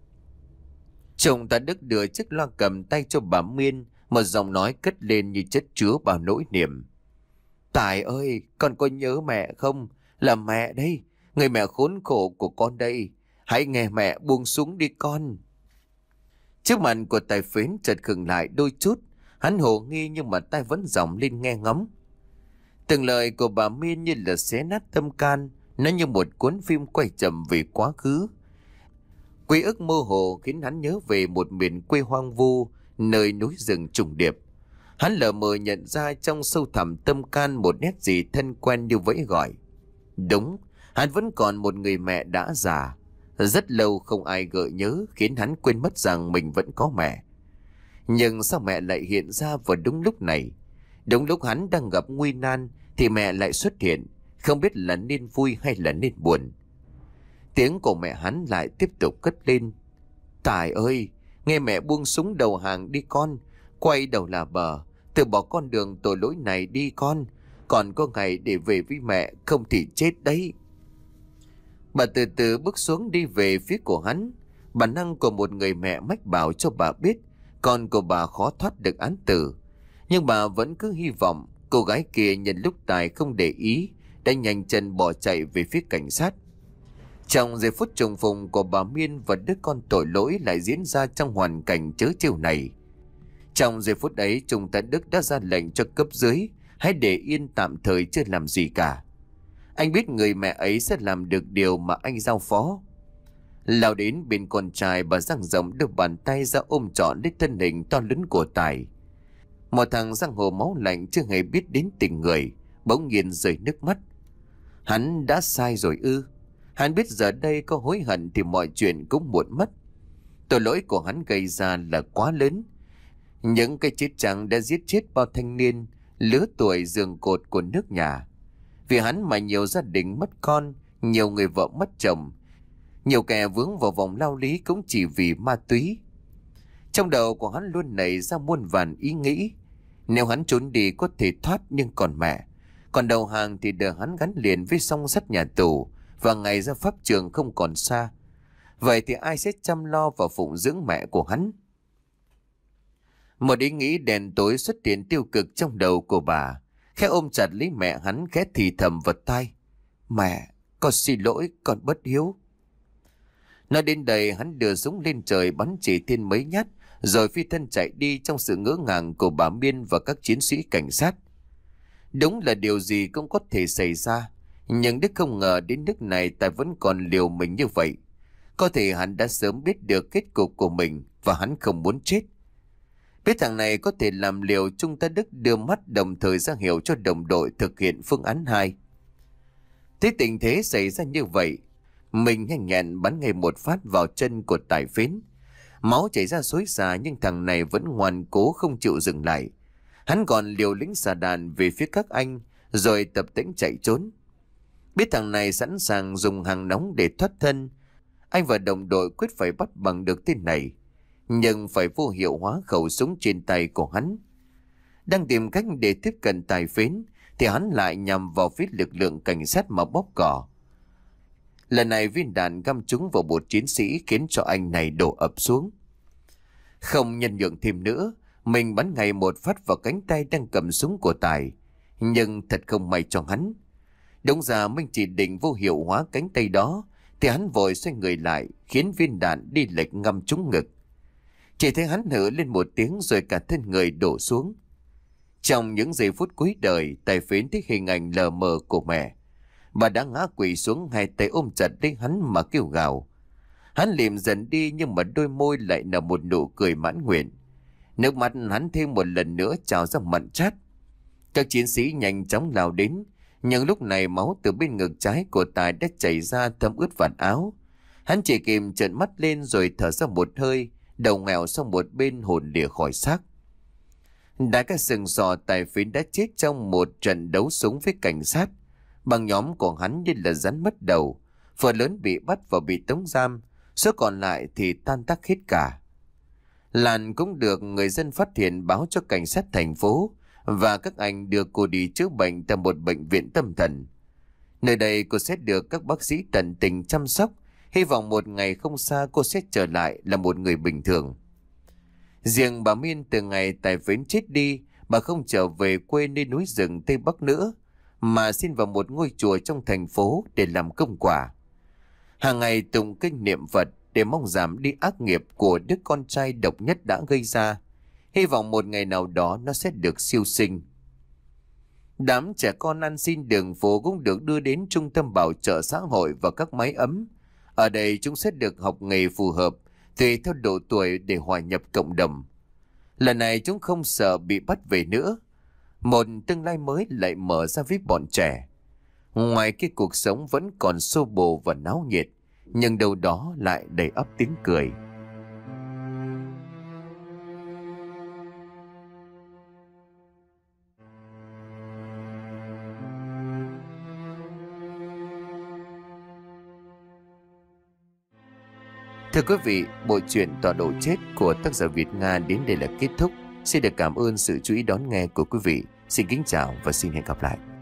Trung tá Đức đưa chiếc loa cầm tay cho bà Miên, một giọng nói cất lên như chất chứa bao nỗi niềm: Tài ơi, con có nhớ mẹ không? Là mẹ đây, người mẹ khốn khổ của con đây. Hãy nghe mẹ, buông súng đi con. Trước mặt của tài phến chợt khựng lại đôi chút. Hắn hồ nghi nhưng mà tai vẫn dòng lên nghe ngóng. Từng lời của bà Miên như là xé nát tâm can. Nó như một cuốn phim quay chậm về quá khứ. Ký ức mơ hồ khiến hắn nhớ về một miền quê hoang vu, nơi núi rừng trùng điệp. Hắn lờ mờ nhận ra trong sâu thẳm tâm can một nét gì thân quen như vẫy gọi. Đúng, hắn vẫn còn một người mẹ đã già. Rất lâu không ai gợi nhớ, khiến hắn quên mất rằng mình vẫn có mẹ. Nhưng sao mẹ lại hiện ra vào đúng lúc này? Đúng lúc hắn đang gặp nguy nan thì mẹ lại xuất hiện, không biết là nên vui hay là nên buồn. Tiếng của mẹ hắn lại tiếp tục cất lên. Tài ơi, nghe mẹ buông súng đầu hàng đi con. Quay đầu là bờ, từ bỏ con đường tội lỗi này đi con. Còn có ngày để về với mẹ, không thì chết đấy. Bà từ từ bước xuống đi về phía của hắn. Bản năng của một người mẹ mách bảo cho bà biết con của bà khó thoát được án tử. Nhưng bà vẫn cứ hy vọng. Cô gái kia nhân lúc Tài không để ý đã nhanh chân bỏ chạy về phía cảnh sát. Trong giây phút trùng phùng của bà Miên và đứa con tội lỗi lại diễn ra trong hoàn cảnh trớ trêu này. Trong giây phút ấy, Trung tá Đức đã ra lệnh cho cấp dưới hãy để yên tạm thời, chưa làm gì cả. Anh biết người mẹ ấy sẽ làm được điều mà anh giao phó. Lao đến bên con trai, bà dang rộng đưa bàn tay ra ôm trọn lấy thân hình to lớn của Tài. Một thằng giang hồ máu lạnh chưa hề biết đến tình người bỗng nhiên rơi nước mắt. Hắn đã sai rồi ư? Hắn biết giờ đây có hối hận thì mọi chuyện cũng muộn mất. Tội lỗi của hắn gây ra là quá lớn. Những cái chết trắng đã giết chết bao thanh niên lứa tuổi giường cột của nước nhà. Vì hắn mà nhiều gia đình mất con, nhiều người vợ mất chồng, nhiều kẻ vướng vào vòng lao lý cũng chỉ vì ma túy. Trong đầu của hắn luôn nảy ra muôn vàn ý nghĩ. Nếu hắn trốn đi có thể thoát, nhưng còn mẹ, còn đầu hàng thì đợi hắn gắn liền với song sắt nhà tù, và ngày ra pháp trường không còn xa. Vậy thì ai sẽ chăm lo và phụng dưỡng mẹ của hắn? Một ý nghĩ đen tối xuất hiện tiêu cực trong đầu của bà. Khẽ ôm chặt lấy mẹ hắn, khẽ thì thầm vào tai: Mẹ, con xin lỗi, con bất hiếu. Nói đến đây, hắn đưa súng lên trời bắn chỉ thêm mấy nhát, rồi phi thân chạy đi trong sự ngỡ ngàng của bà Miên và các chiến sĩ cảnh sát. Đúng là điều gì cũng có thể xảy ra, nhưng Đức không ngờ đến nước này Tài vẫn còn liều mình như vậy. Có thể hắn đã sớm biết được kết cục của mình và hắn không muốn chết. Biết thằng này có thể làm liều, Trung tá Đức đưa mắt đồng thời ra hiệu cho đồng đội thực hiện phương án hai. Thế tình thế xảy ra như vậy, mình nhanh nhẹn bắn ngay một phát vào chân của Tài phến. Máu chảy ra xối xả, nhưng thằng này vẫn ngoan cố không chịu dừng lại. Hắn còn liều lĩnh xả đạn về phía các anh, rồi tập tễnh chạy trốn. Biết thằng này sẵn sàng dùng hàng nóng để thoát thân, anh và đồng đội quyết phải bắt bằng được tên này, nhưng phải vô hiệu hóa khẩu súng trên tay của hắn. Đang tìm cách để tiếp cận Tài phến thì hắn lại nhằm vào phía lực lượng cảnh sát mà bóp cò. Lần này viên đạn găm trúng vào một chiến sĩ, khiến cho anh này đổ ập xuống. Không nhân nhượng thêm nữa, mình bắn ngay một phát vào cánh tay đang cầm súng của Tài. Nhưng thật không may cho hắn. Đúng ra mình chỉ định vô hiệu hóa cánh tay đó, thì hắn vội xoay người lại, khiến viên đạn đi lệch ngâm trúng ngực. Chỉ thấy hắn hử lên một tiếng rồi cả thân người đổ xuống. Trong những giây phút cuối đời, Tài phến thấy hình ảnh lờ mờ của mẹ. Bà đã ngã quỵ xuống, hai tay ôm chặt lấy hắn mà kêu gào. Hắn liệm dần đi, nhưng mà đôi môi lại nở một nụ cười mãn nguyện. Nước mắt hắn thêm một lần nữa trào ra mặn chát. Các chiến sĩ nhanh chóng lao đến, nhưng lúc này máu từ bên ngực trái của Tài đã chảy ra thấm ướt vạt áo. Hắn chỉ kịp trợn mắt lên rồi thở ra một hơi, đầu ngẹo sang một bên, hồn lìa khỏi xác. Đã các sừng sò, Tài phến đã chết trong một trận đấu súng với cảnh sát. Băng nhóm của hắn như là rắn mất đầu, phần lớn bị bắt và bị tống giam, số còn lại thì tan tác hết cả. Lan cũng được người dân phát hiện, báo cho cảnh sát thành phố, và các anh đưa cô đi chữa bệnh tại một bệnh viện tâm thần. Nơi đây cô sẽ được các bác sĩ tận tình chăm sóc, hy vọng một ngày không xa cô sẽ trở lại là một người bình thường. Riêng bà Miên, từ ngày Tài phến chết đi, bà không trở về quê nơi núi rừng Tây Bắc nữa, mà xin vào một ngôi chùa trong thành phố để làm công quả. Hàng ngày tụng kinh niệm Phật để mong giảm đi ác nghiệp của đứa con trai độc nhất đã gây ra. Hy vọng một ngày nào đó nó sẽ được siêu sinh. Đám trẻ con ăn xin đường phố cũng được đưa đến trung tâm bảo trợ xã hội và các mái ấm. Ở đây chúng sẽ được học nghề phù hợp, tùy theo độ tuổi để hòa nhập cộng đồng. Lần này chúng không sợ bị bắt về nữa. Một tương lai mới lại mở ra với bọn trẻ. Ngoài cái cuộc sống vẫn còn xô bồ và náo nhiệt, nhưng đâu đó lại đầy ắp tiếng cười. Thưa quý vị, bộ truyện Tọa độ chết của tác giả Việt Nga đến đây là kết thúc. Xin được cảm ơn sự chú ý đón nghe của quý vị. Xin kính chào và xin hẹn gặp lại.